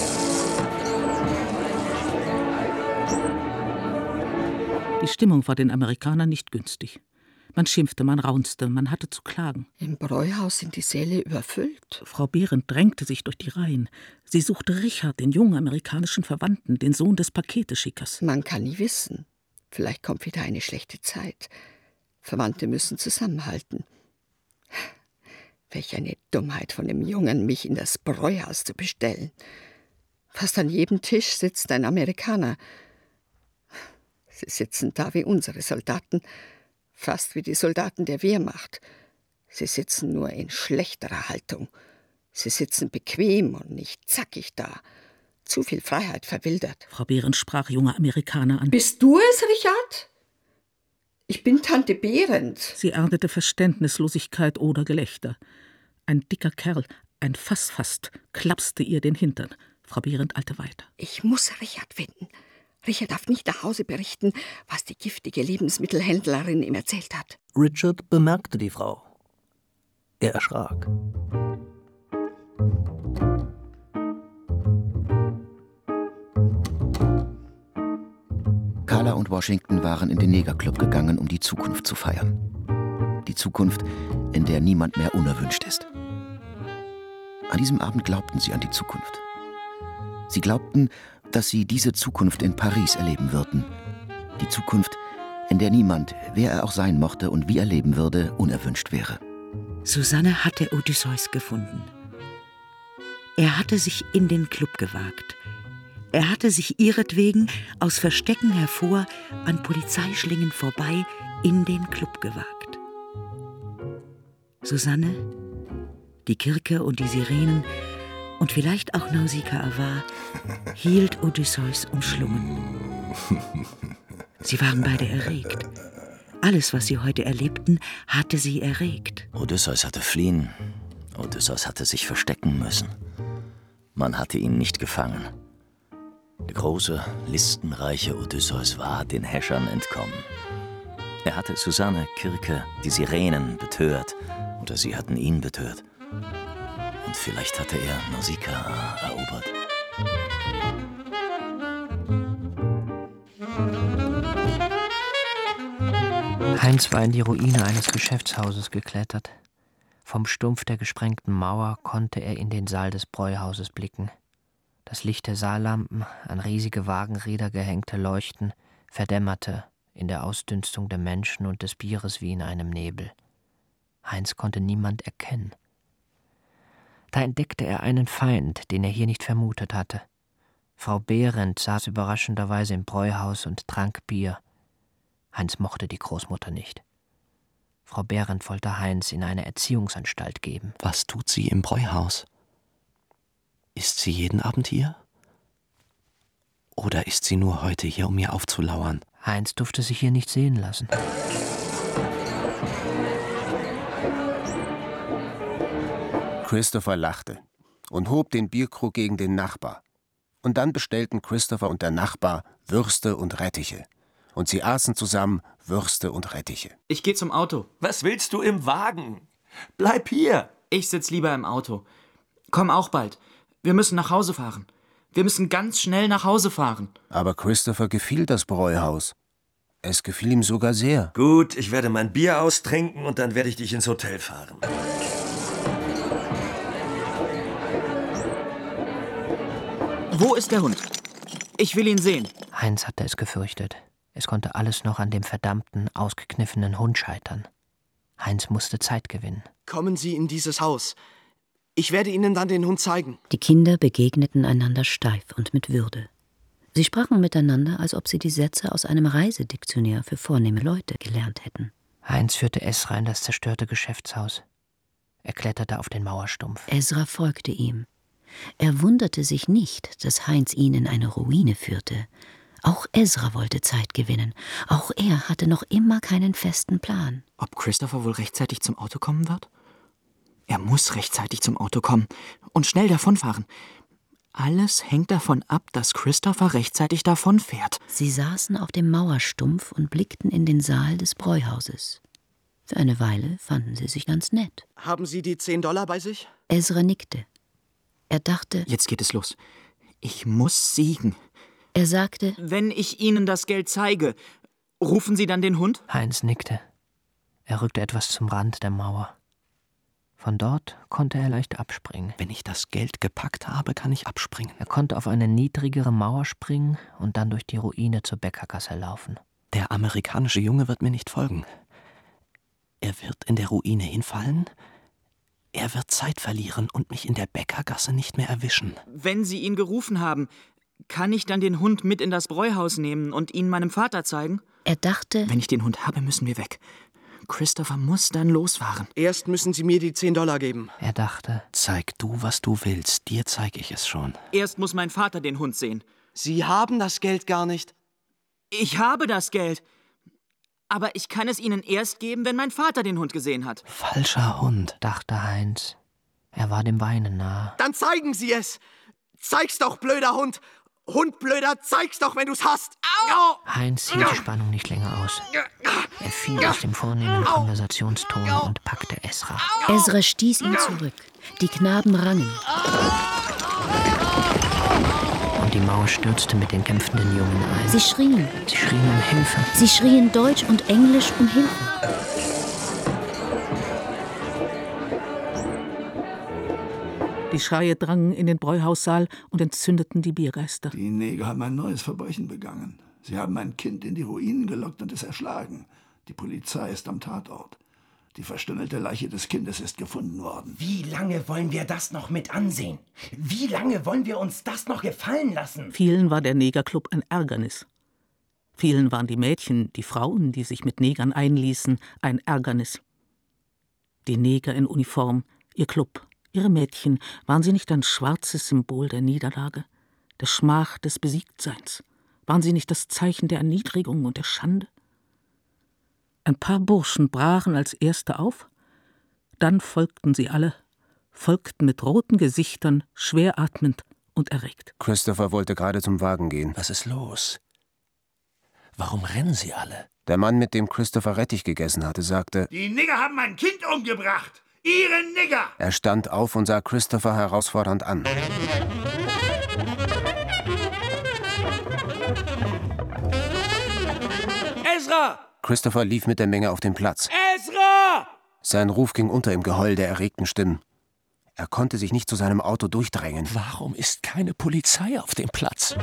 Die Stimmung war den Amerikanern nicht günstig. Man schimpfte, man raunzte, man hatte zu klagen. Im Bräuhaus sind die Säle überfüllt. Frau Behrendt drängte sich durch die Reihen. Sie suchte Richard, den jungen amerikanischen Verwandten, den Sohn des Paketeschickers. Man kann nie wissen. Vielleicht kommt wieder eine schlechte Zeit. Verwandte müssen zusammenhalten. Welch eine Dummheit von dem Jungen, mich in das Bräuhaus zu bestellen. Fast an jedem Tisch sitzt ein Amerikaner. Sie sitzen da wie unsere Soldaten, fast wie die Soldaten der Wehrmacht. Sie sitzen nur in schlechterer Haltung. Sie sitzen bequem und nicht zackig da. Zu viel Freiheit verwildert. Frau Behrendt sprach junge Amerikaner an. Bist du es, Richard? Ich bin Tante Behrendt. Sie erntete Verständnislosigkeit oder Gelächter. Ein dicker Kerl, ein Fassfast, klapste ihr den Hintern. Frau Behrendt eilte weiter. Ich muss Richard finden. Richard darf nicht nach Hause berichten, was die giftige Lebensmittelhändlerin ihm erzählt hat. Richard bemerkte die Frau. Er erschrak. Carla Kamala und Washington waren in den Negerclub gegangen, um die Zukunft zu feiern. Die Zukunft, in der niemand mehr unerwünscht ist. An diesem Abend glaubten sie an die Zukunft. Sie glaubten, dass sie diese Zukunft in Paris erleben würden. Die Zukunft, in der niemand, wer er auch sein mochte und wie er leben würde, unerwünscht wäre. Susanne hatte Odysseus gefunden. Er hatte sich in den Club gewagt. Er hatte sich ihretwegen aus Verstecken hervor, an Polizeischlingen vorbei, in den Club gewagt. Susanne, die Kirke und die Sirenen und vielleicht auch Nausicaa war, hielt Odysseus umschlungen. Sie waren beide erregt. Alles, was sie heute erlebten, hatte sie erregt. Odysseus hatte fliehen. Odysseus hatte sich verstecken müssen. Man hatte ihn nicht gefangen. Der große, listenreiche Odysseus war den Häschern entkommen. Er hatte Susanne, Kirke, die Sirenen betört. Oder sie hatten ihn betört. Und vielleicht hatte er Nausicaa erobert. Heinz war in die Ruine eines Geschäftshauses geklettert. Vom Stumpf der gesprengten Mauer konnte er in den Saal des Bräuhauses blicken. Das Licht der Saallampen, an riesige Wagenräder gehängte Leuchten, verdämmerte in der Ausdünstung der Menschen und des Bieres wie in einem Nebel. Heinz konnte niemand erkennen. Da entdeckte er einen Feind, den er hier nicht vermutet hatte. Frau Behrendt saß überraschenderweise im Bräuhaus und trank Bier. Heinz mochte die Großmutter nicht. Frau Behrendt wollte Heinz in eine Erziehungsanstalt geben. Was tut sie im Bräuhaus? Ist sie jeden Abend hier? Oder ist sie nur heute hier, um mir aufzulauern? Heinz durfte sich hier nicht sehen lassen. Christopher lachte und hob den Bierkrug gegen den Nachbar. Und dann bestellten Christopher und der Nachbar Würste und Rettiche. Und sie aßen zusammen Würste und Rettiche. Ich geh zum Auto. Was willst du im Wagen? Bleib hier. Ich sitz lieber im Auto. Komm auch bald. Wir müssen nach Hause fahren. Wir müssen ganz schnell nach Hause fahren. Aber Christopher gefiel das Bräuhaus. Es gefiel ihm sogar sehr. Gut, ich werde mein Bier austrinken und dann werde ich dich ins Hotel fahren. Wo ist der Hund? Ich will ihn sehen. Heinz hatte es gefürchtet. Es konnte alles noch an dem verdammten, ausgekniffenen Hund scheitern. Heinz musste Zeit gewinnen. Kommen Sie in dieses Haus. Ich werde Ihnen dann den Hund zeigen. Die Kinder begegneten einander steif und mit Würde. Sie sprachen miteinander, als ob sie die Sätze aus einem Reisediktionär für vornehme Leute gelernt hätten. Heinz führte Esra in das zerstörte Geschäftshaus. Er kletterte auf den Mauerstumpf. Esra folgte ihm. Er wunderte sich nicht, dass Heinz ihn in eine Ruine führte. Auch Esra wollte Zeit gewinnen. Auch er hatte noch immer keinen festen Plan. Ob Christopher wohl rechtzeitig zum Auto kommen wird? Er muss rechtzeitig zum Auto kommen und schnell davonfahren. Alles hängt davon ab, dass Christopher rechtzeitig davonfährt. Sie saßen auf dem Mauerstumpf und blickten in den Saal des Bräuhauses. Für eine Weile fanden sie sich ganz nett. Haben Sie die zehn Dollar bei sich? Esra nickte. Er dachte... Jetzt geht es los. Ich muss siegen. Er sagte... Wenn ich Ihnen das Geld zeige, rufen Sie dann den Hund? Heinz nickte. Er rückte etwas zum Rand der Mauer. Von dort konnte er leicht abspringen. Wenn ich das Geld gepackt habe, kann ich abspringen. Er konnte auf eine niedrigere Mauer springen und dann durch die Ruine zur Bäckergasse laufen. Der amerikanische Junge wird mir nicht folgen. Er wird in der Ruine hinfallen. Er wird Zeit verlieren und mich in der Bäckergasse nicht mehr erwischen. Wenn Sie ihn gerufen haben, kann ich dann den Hund mit in das Bräuhaus nehmen und ihn meinem Vater zeigen? Er dachte... Wenn ich den Hund habe, müssen wir weg. Christopher muss dann losfahren. Erst müssen Sie mir die zehn Dollar geben. Er dachte... Zeig du, was du willst. Dir zeige ich es schon. Erst muss mein Vater den Hund sehen. Sie haben das Geld gar nicht. Ich habe das Geld. Aber ich kann es Ihnen erst geben, wenn mein Vater den Hund gesehen hat. Falscher Hund, dachte Heinz. Er war dem Weinen nahe. Dann zeigen Sie es. Zeig's doch, blöder Hund. Hund, blöder, zeig's doch, wenn du's hast. Au! Heinz hielt die Spannung nicht länger aus. Er fiel aus dem vornehmen Konversationston und packte Esra. Esra stieß ihn zurück. Die Knaben rangen. Und die Mauer stürzte mit den kämpfenden Jungen ein. Sie schrien. Sie schrien um Hilfe. Sie schrien Deutsch und Englisch um Hilfe. Die Schreie drangen in den Bräuhaussaal und entzündeten die Biergeister. Die Neger haben ein neues Verbrechen begangen. Sie haben ein Kind in die Ruinen gelockt und es erschlagen. Die Polizei ist am Tatort. Die verstümmelte Leiche des Kindes ist gefunden worden. Wie lange wollen wir das noch mit ansehen? Wie lange wollen wir uns das noch gefallen lassen? Vielen war der Negerclub ein Ärgernis. Vielen waren die Mädchen, die Frauen, die sich mit Negern einließen, ein Ärgernis. Die Neger in Uniform, ihr Club, ihre Mädchen, waren sie nicht ein schwarzes Symbol der Niederlage, der Schmach des Besiegtseins? Waren sie nicht das Zeichen der Erniedrigung und der Schande? Ein paar Burschen brachen als Erste auf, dann folgten sie alle, folgten mit roten Gesichtern, schwer atmend und erregt. Christopher wollte gerade zum Wagen gehen. Was ist los? Warum rennen sie alle? Der Mann, mit dem Christopher Rettich gegessen hatte, sagte: Die Nigger haben mein Kind umgebracht! Ihre Nigger! Er stand auf und sah Christopher herausfordernd an. Ezra! Christopher lief mit der Menge auf den Platz. Ezra! Sein Ruf ging unter im Geheul der erregten Stimmen. Er konnte sich nicht zu seinem Auto durchdrängen. Warum ist keine Polizei auf dem Platz?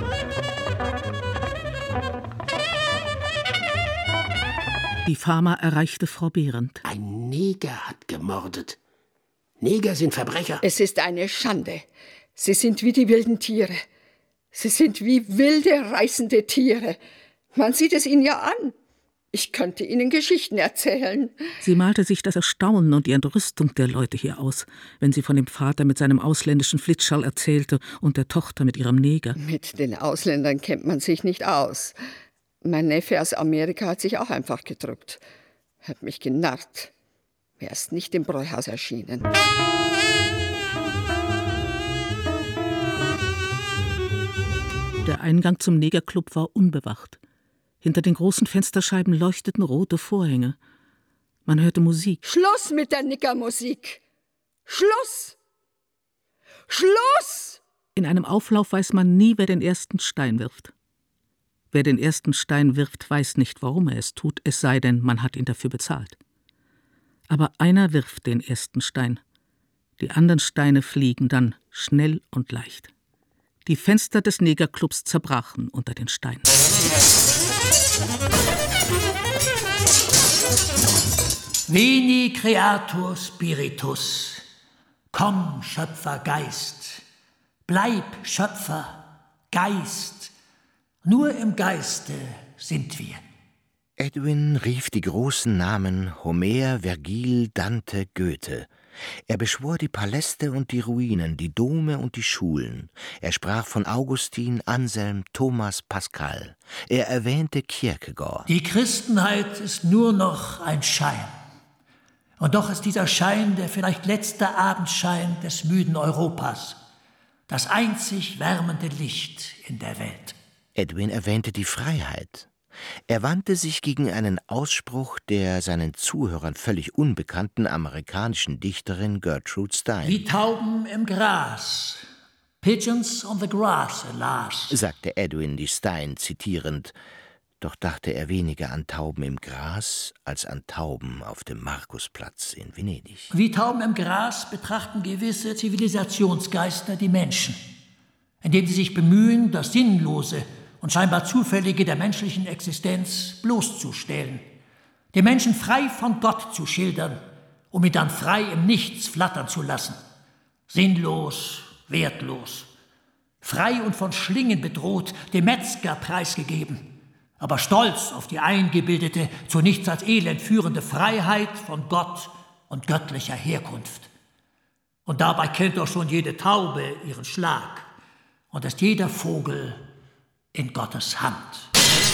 Die Fama erreichte Frau Behrendt. Ein Neger hat gemordet. Neger sind Verbrecher. Es ist eine Schande. Sie sind wie die wilden Tiere. Sie sind wie wilde, reißende Tiere. Man sieht es ihnen ja an. Ich könnte Ihnen Geschichten erzählen. Sie malte sich das Erstaunen und die Entrüstung der Leute hier aus, wenn sie von dem Vater mit seinem ausländischen Flitschall erzählte und der Tochter mit ihrem Neger. Mit den Ausländern kennt man sich nicht aus. Mein Neffe aus Amerika hat sich auch einfach gedrückt. Hat mich genarrt. Er ist nicht im Bräuhaus erschienen. Der Eingang zum Negerclub war unbewacht. Hinter den großen Fensterscheiben leuchteten rote Vorhänge. Man hörte Musik. Schluss mit der Nickermusik! Schluss! Schluss! In einem Auflauf weiß man nie, wer den ersten Stein wirft. Wer den ersten Stein wirft, weiß nicht, warum er es tut, es sei denn, man hat ihn dafür bezahlt. Aber einer wirft den ersten Stein. Die anderen Steine fliegen dann schnell und leicht. Die Fenster des Negerclubs zerbrachen unter den Steinen. Veni Creator Spiritus, komm Schöpfergeist, bleib Schöpfer, Geist, nur im Geiste sind wir. Edwin rief die großen Namen Homer, Vergil, Dante, Goethe. Er beschwor die Paläste und die Ruinen, die Dome und die Schulen. Er sprach von Augustin, Anselm, Thomas, Pascal. Er erwähnte Kierkegaard. Die Christenheit ist nur noch ein Schein. Und doch ist dieser Schein der vielleicht letzte Abendschein des müden Europas. Das einzig wärmende Licht in der Welt. Edwin erwähnte die Freiheit. Er wandte sich gegen einen Ausspruch der seinen Zuhörern völlig unbekannten amerikanischen Dichterin Gertrude Stein. Wie Tauben im Gras, Pigeons on the grass, alas, sagte Edwin die Stein zitierend, doch dachte er weniger an Tauben im Gras als an Tauben auf dem Markusplatz in Venedig. Wie Tauben im Gras betrachten gewisse Zivilisationsgeister die Menschen, indem sie sich bemühen, das Sinnlose und scheinbar Zufällige der menschlichen Existenz bloßzustellen, den Menschen frei von Gott zu schildern, um ihn dann frei im Nichts flattern zu lassen. Sinnlos, wertlos, frei und von Schlingen bedroht, dem Metzger preisgegeben, aber stolz auf die eingebildete, zu nichts als Elend führende Freiheit von Gott und göttlicher Herkunft. Und dabei kennt doch schon jede Taube ihren Schlag und ist jeder Vogel in Gottes Hand.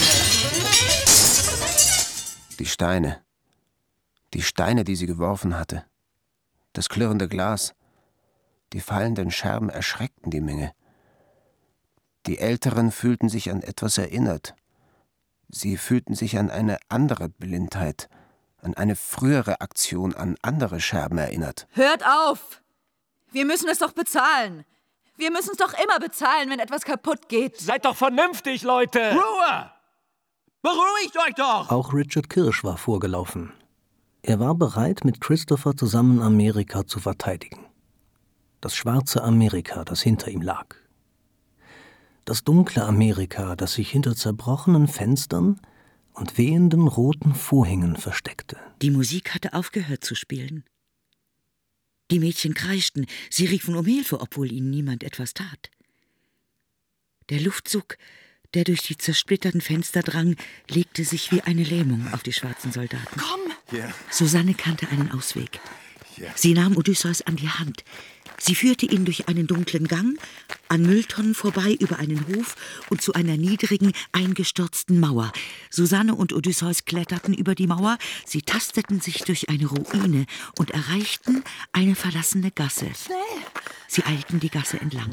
Die Steine. Die Steine, die sie geworfen hatte. Das klirrende Glas. Die fallenden Scherben erschreckten die Menge. Die Älteren fühlten sich an etwas erinnert. Sie fühlten sich an eine andere Blindheit, an eine frühere Aktion, an andere Scherben erinnert. Hört auf! Wir müssen es doch bezahlen. Wir müssen es doch immer bezahlen, wenn etwas kaputt geht. Seid doch vernünftig, Leute! Ruhe! Beruhigt euch doch! Auch Richard Kirsch war vorgelaufen. Er war bereit, mit Christopher zusammen Amerika zu verteidigen. Das schwarze Amerika, das hinter ihm lag. Das dunkle Amerika, das sich hinter zerbrochenen Fenstern und wehenden roten Vorhängen versteckte. Die Musik hatte aufgehört zu spielen. Die Mädchen kreischten, sie riefen um Hilfe, obwohl ihnen niemand etwas tat. Der Luftzug, der durch die zersplitterten Fenster drang, legte sich wie eine Lähmung auf die schwarzen Soldaten. Komm! Yeah. Susanne kannte einen Ausweg. Yeah. Sie nahm Odysseus an die Hand. Sie führte ihn durch einen dunklen Gang, an Mülltonnen vorbei, über einen Hof und zu einer niedrigen, eingestürzten Mauer. Susanne und Odysseus kletterten über die Mauer, sie tasteten sich durch eine Ruine und erreichten eine verlassene Gasse. Schnell! Sie eilten die Gasse entlang.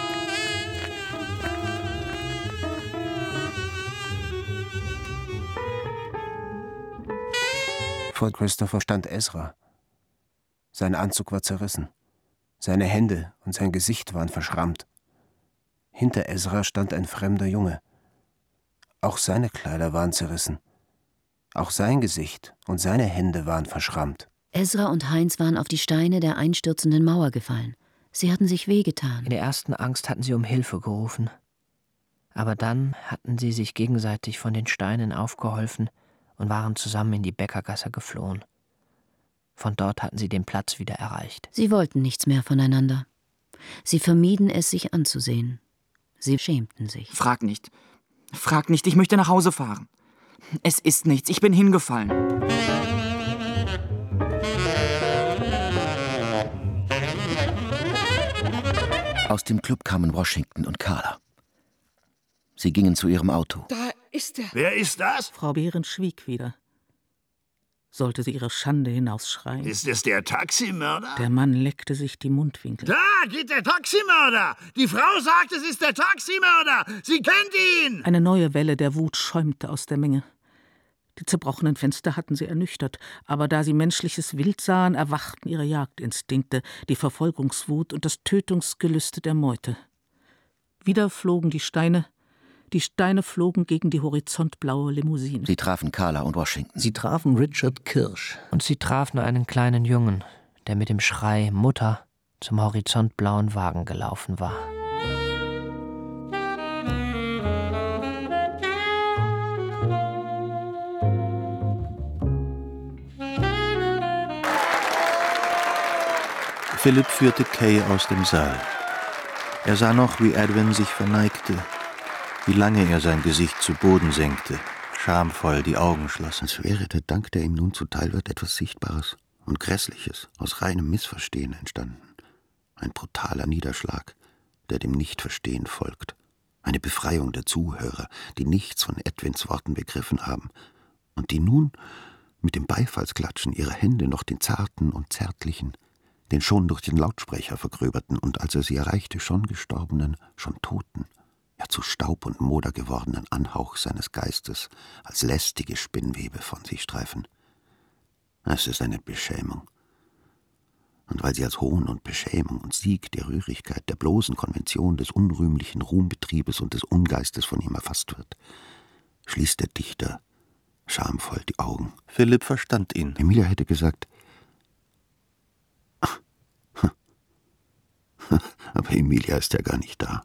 Vor Christopher stand Ezra. Sein Anzug war zerrissen. Seine Hände und sein Gesicht waren verschrammt. Hinter Ezra stand ein fremder Junge. Auch seine Kleider waren zerrissen. Auch sein Gesicht und seine Hände waren verschrammt. Ezra und Heinz waren auf die Steine der einstürzenden Mauer gefallen. Sie hatten sich wehgetan. In der ersten Angst hatten sie um Hilfe gerufen. Aber dann hatten sie sich gegenseitig von den Steinen aufgeholfen und waren zusammen in die Bäckergasse geflohen. Von dort hatten sie den Platz wieder erreicht. Sie wollten nichts mehr voneinander. Sie vermieden es, sich anzusehen. Sie schämten sich. Frag nicht. Frag nicht, ich möchte nach Hause fahren. Es ist nichts, ich bin hingefallen. Aus dem Club kamen Washington und Carla. Sie gingen zu ihrem Auto. Da ist er. Wer ist das? Frau Behrens schwieg wieder. Sollte sie ihre Schande hinausschreien? Ist es der Taximörder? Der Mann leckte sich die Mundwinkel. Da geht der Taximörder! Die Frau sagt, es ist der Taximörder! Sie kennt ihn! Eine neue Welle der Wut schäumte aus der Menge. Die zerbrochenen Fenster hatten sie ernüchtert, aber da sie menschliches Wild sahen, erwachten ihre Jagdinstinkte, die Verfolgungswut und das Tötungsgelüste der Meute. Wieder flogen die Steine, Die Steine flogen gegen die horizontblaue Limousine. Sie trafen Carla und Washington. Sie trafen Richard Kirsch. Und sie trafen einen kleinen Jungen, der mit dem Schrei »Mutter« zum horizontblauen Wagen gelaufen war. Philipp führte Kay aus dem Saal. Er sah noch, wie Edwin sich verneigte, wie lange er sein Gesicht zu Boden senkte, schamvoll die Augen schloss. Als wäre der Dank, der ihm nun zuteil wird, etwas Sichtbares und Grässliches, aus reinem Missverstehen entstanden. Ein brutaler Niederschlag, der dem Nichtverstehen folgt. Eine Befreiung der Zuhörer, die nichts von Edwins Worten begriffen haben und die nun mit dem Beifallsklatschen ihrer Hände noch den zarten und zärtlichen, den schon durch den Lautsprecher vergröberten und als er sie erreichte schon gestorbenen, schon toten, ja zu Staub und Moder gewordenen Anhauch seines Geistes als lästige Spinnwebe von sich streifen. Es ist eine Beschämung. Und weil sie als Hohn und Beschämung und Sieg der Rührigkeit, der bloßen Konvention, des unrühmlichen Ruhmbetriebes und des Ungeistes von ihm erfasst wird, schließt der Dichter schamvoll die Augen. Philipp verstand ihn. Emilia hätte gesagt, aber Emilia ist ja gar nicht da.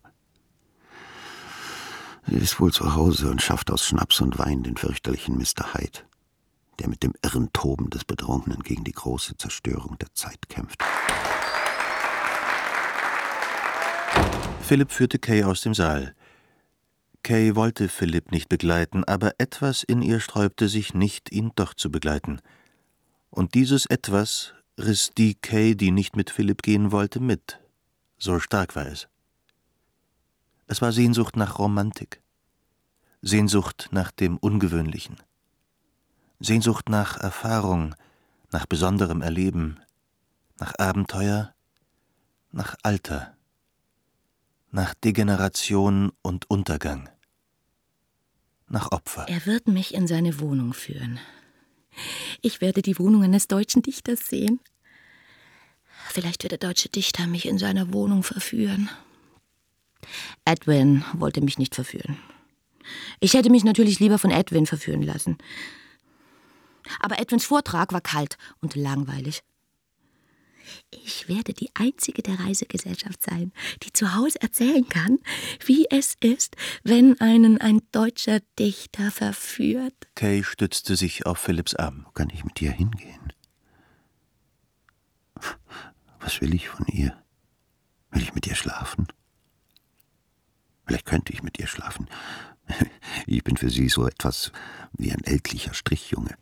Sie ist wohl zu Hause und schafft aus Schnaps und Wein den fürchterlichen Mister Hyde, der mit dem irren Toben des Betrunkenen gegen die große Zerstörung der Zeit kämpft. Philipp führte Kay aus dem Saal. Kay wollte Philipp nicht begleiten, aber etwas in ihr sträubte sich nicht, ihn doch zu begleiten. Und dieses Etwas riss die Kay, die nicht mit Philipp gehen wollte, mit. So stark war es. Es war Sehnsucht nach Romantik, Sehnsucht nach dem Ungewöhnlichen, Sehnsucht nach Erfahrung, nach besonderem Erleben, nach Abenteuer, nach Alter, nach Degeneration und Untergang, nach Opfer. Er wird mich in seine Wohnung führen. Ich werde die Wohnung eines deutschen Dichters sehen. Vielleicht wird der deutsche Dichter mich in seiner Wohnung verführen. Edwin wollte mich nicht verführen. Ich hätte mich natürlich lieber von Edwin verführen lassen. Aber Edwins Vortrag war kalt und langweilig. Ich werde die einzige der Reisegesellschaft sein, die zu Hause erzählen kann, wie es ist, wenn einen ein deutscher Dichter verführt. Kay stützte sich auf Philipps Arm. Wo kann ich mit ihr hingehen? Was will ich von ihr? Will ich mit ihr schlafen? Vielleicht könnte ich mit ihr schlafen. Ich bin für sie so etwas wie ein ältlicher Strichjunge.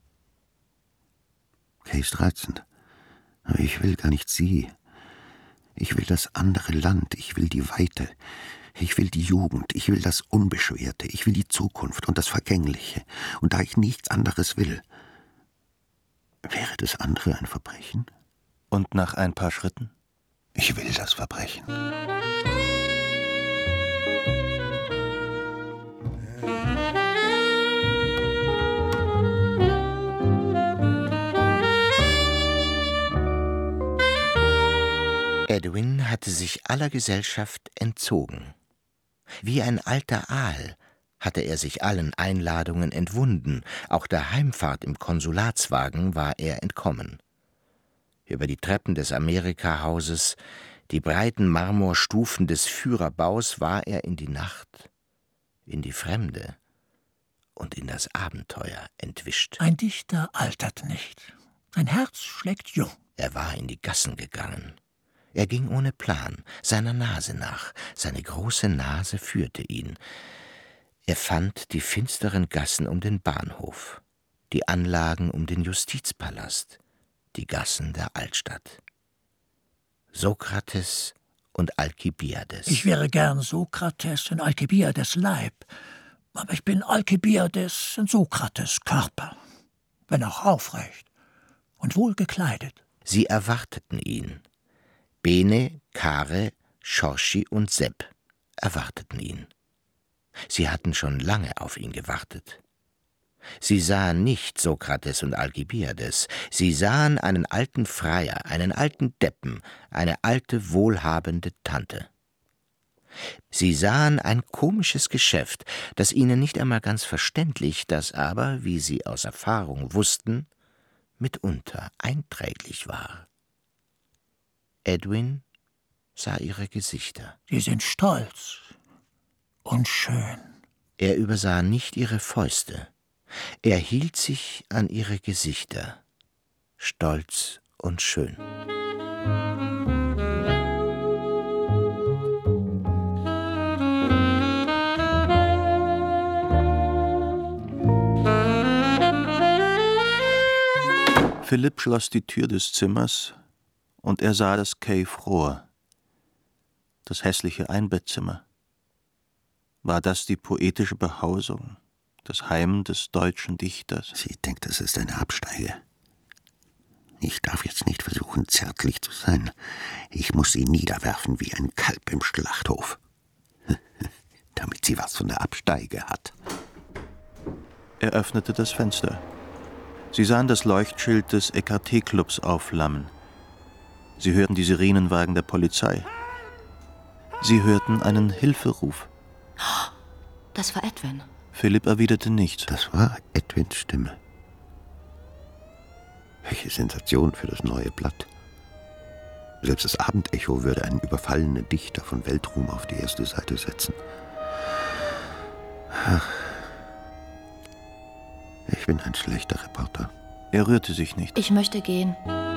Kay ist reizend. Aber ich will gar nicht sie. Ich will das andere Land. Ich will die Weite. Ich will die Jugend. Ich will das Unbeschwerte. Ich will die Zukunft und das Vergängliche. Und da ich nichts anderes will, wäre das andere ein Verbrechen? Und nach ein paar Schritten? Ich will das Verbrechen. Edwin hatte sich aller Gesellschaft entzogen. Wie ein alter Aal hatte er sich allen Einladungen entwunden, auch der Heimfahrt im Konsulatswagen war er entkommen. Über die Treppen des Amerika-Hauses, die breiten Marmorstufen des Führerbaus war er in die Nacht, in die Fremde und in das Abenteuer entwischt. Ein Dichter altert nicht. Sein Herz schlägt jung. Er war in die Gassen gegangen. Er ging ohne Plan, seiner Nase nach. Seine große Nase führte ihn. Er fand die finsteren Gassen um den Bahnhof, die Anlagen um den Justizpalast, die Gassen der Altstadt. Sokrates und Alkibiades. Ich wäre gern Sokrates in Alkibiades Leib, aber ich bin Alkibiades in Sokrates Körper, wenn auch aufrecht und wohl gekleidet. Sie erwarteten ihn. Bene, Kare, Schorschi und Sepp erwarteten ihn. Sie hatten schon lange auf ihn gewartet. Sie sahen nicht Sokrates und Alkibiades, sie sahen einen alten Freier, einen alten Deppen, eine alte, wohlhabende Tante. Sie sahen ein komisches Geschäft, das ihnen nicht einmal ganz verständlich, das aber, wie sie aus Erfahrung wussten, mitunter einträglich war. Edwin sah ihre Gesichter. Sie sind stolz und schön. Er übersah nicht ihre Fäuste. Er hielt sich an ihre Gesichter, stolz und schön. Philipp schloss die Tür des Zimmers, und er sah das Cave Rohr, das hässliche Einbettzimmer. War das die poetische Behausung, das Heim des deutschen Dichters? Sie denkt, es ist eine Absteige. Ich darf jetzt nicht versuchen, zärtlich zu sein. Ich muss sie niederwerfen wie ein Kalb im Schlachthof, damit sie was von der Absteige hat. Er öffnete das Fenster. Sie sahen das Leuchtschild des E K T-Clubs aufflammen. Sie hörten die Sirenenwagen der Polizei. Sie hörten einen Hilferuf. Das war Edwin. Philipp erwiderte nichts. Das war Edwins Stimme. Welche Sensation für das neue Blatt. Selbst das Abendecho würde einen überfallenen Dichter von Weltruhm auf die erste Seite setzen. Ach, ich bin ein schlechter Reporter. Er rührte sich nicht. Ich möchte gehen.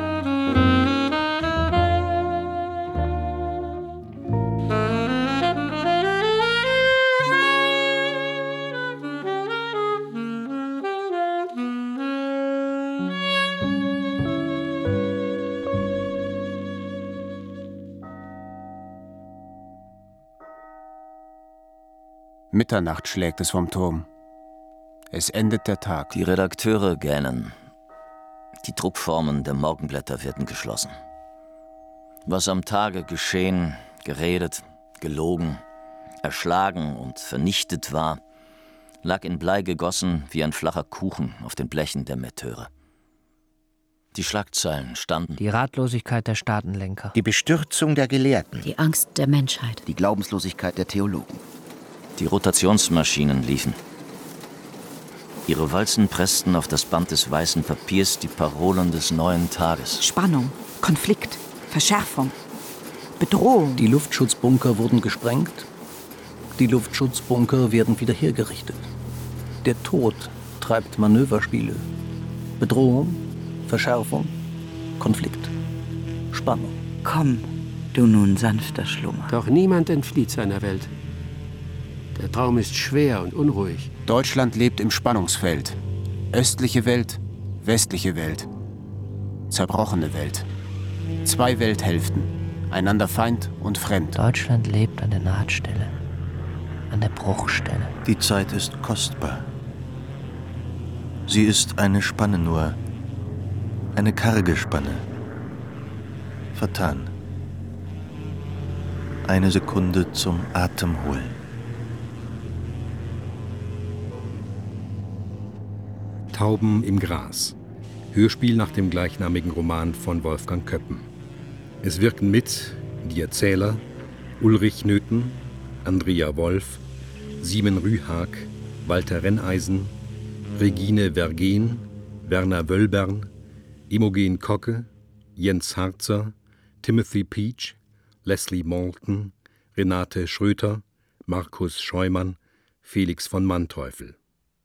Mitternacht schlägt es vom Turm. Es endet der Tag. Die Redakteure gähnen. Die Druckformen der Morgenblätter werden geschlossen. Was am Tage geschehen, geredet, gelogen, erschlagen und vernichtet war, lag in Blei gegossen wie ein flacher Kuchen auf den Blechen der Metteure. Die Schlagzeilen standen. Die Ratlosigkeit der Staatenlenker. Die Bestürzung der Gelehrten. Die Angst der Menschheit. Die Glaubenslosigkeit der Theologen. Die Rotationsmaschinen liefen. Ihre Walzen pressten auf das Band des weißen Papiers die Parolen des neuen Tages. Spannung, Konflikt, Verschärfung, Bedrohung. Die Luftschutzbunker wurden gesprengt. Die Luftschutzbunker werden wieder hergerichtet. Der Tod treibt Manöverspiele. Bedrohung, Verschärfung, Konflikt, Spannung. Komm, du nun sanfter Schlummer. Doch niemand entflieht seiner Welt. Der Traum ist schwer und unruhig. Deutschland lebt im Spannungsfeld. Östliche Welt, westliche Welt. Zerbrochene Welt. Zwei Welthälften, einander Feind und fremd. Deutschland lebt an der Nahtstelle, an der Bruchstelle. Die Zeit ist kostbar. Sie ist eine Spanne nur, eine karge Spanne. Vertan. Eine Sekunde zum Atemholen. Tauben im Gras. Hörspiel nach dem gleichnamigen Roman von Wolfgang Köppen. Es wirken mit die Erzähler Ulrich Nöthen, Andrea Wolf, Simon Rühag, Walter Renneisen, Regine Vergen, Werner Wöllbern, Imogen Kocke, Jens Harzer, Timothy Peach, Leslie Malton, Renate Schröter, Markus Scheumann, Felix von Manteuffel.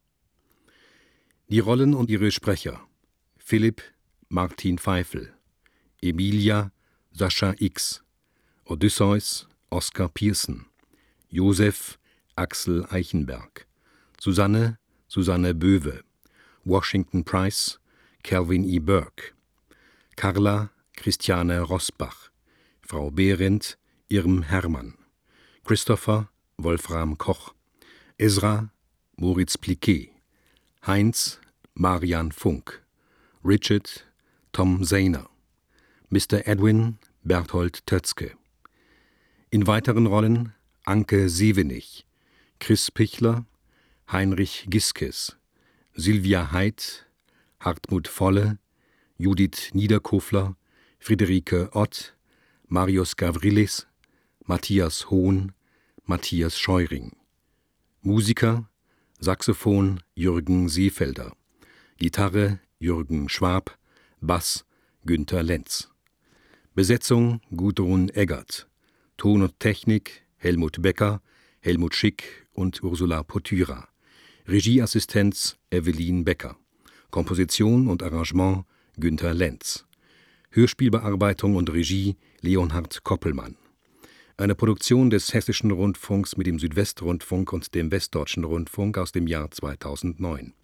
Die Rollen und ihre Sprecher: Philipp Martin Pfeifel, Emilia Sascha X, Odysseus Oskar Pierson, Josef Axel Eichenberg, Susanne Susanne Böwe, Washington Price Calvin E. Burke, Carla Christiane Rosbach, Frau Behrendt Irm Hermann, Christopher Wolfram Koch, Ezra Moritz Pliquet, Heinz Marian Funk, Richard Tom Zehner, Mister Edwin Berthold Tötzke. In weiteren Rollen Anke Sevenich, Chris Pichler, Heinrich Giskes, Sylvia Heid, Hartmut Volle, Judith Niederkofler, Friederike Ott, Marius Gavrilis, Matthias Hohn, Matthias Scheuring. Musiker Saxophon Jürgen Seefelder, Gitarre Jürgen Schwab, Bass Günther Lenz. Besetzung Gudrun Eggert, Ton und Technik Helmut Becker, Helmut Schick und Ursula Potyra. Regieassistenz Evelyn Becker. Komposition und Arrangement Günther Lenz. Hörspielbearbeitung und Regie Leonhard Koppelmann. Eine Produktion des Hessischen Rundfunks mit dem Südwestrundfunk und dem Westdeutschen Rundfunk aus dem Jahr zweitausendneun.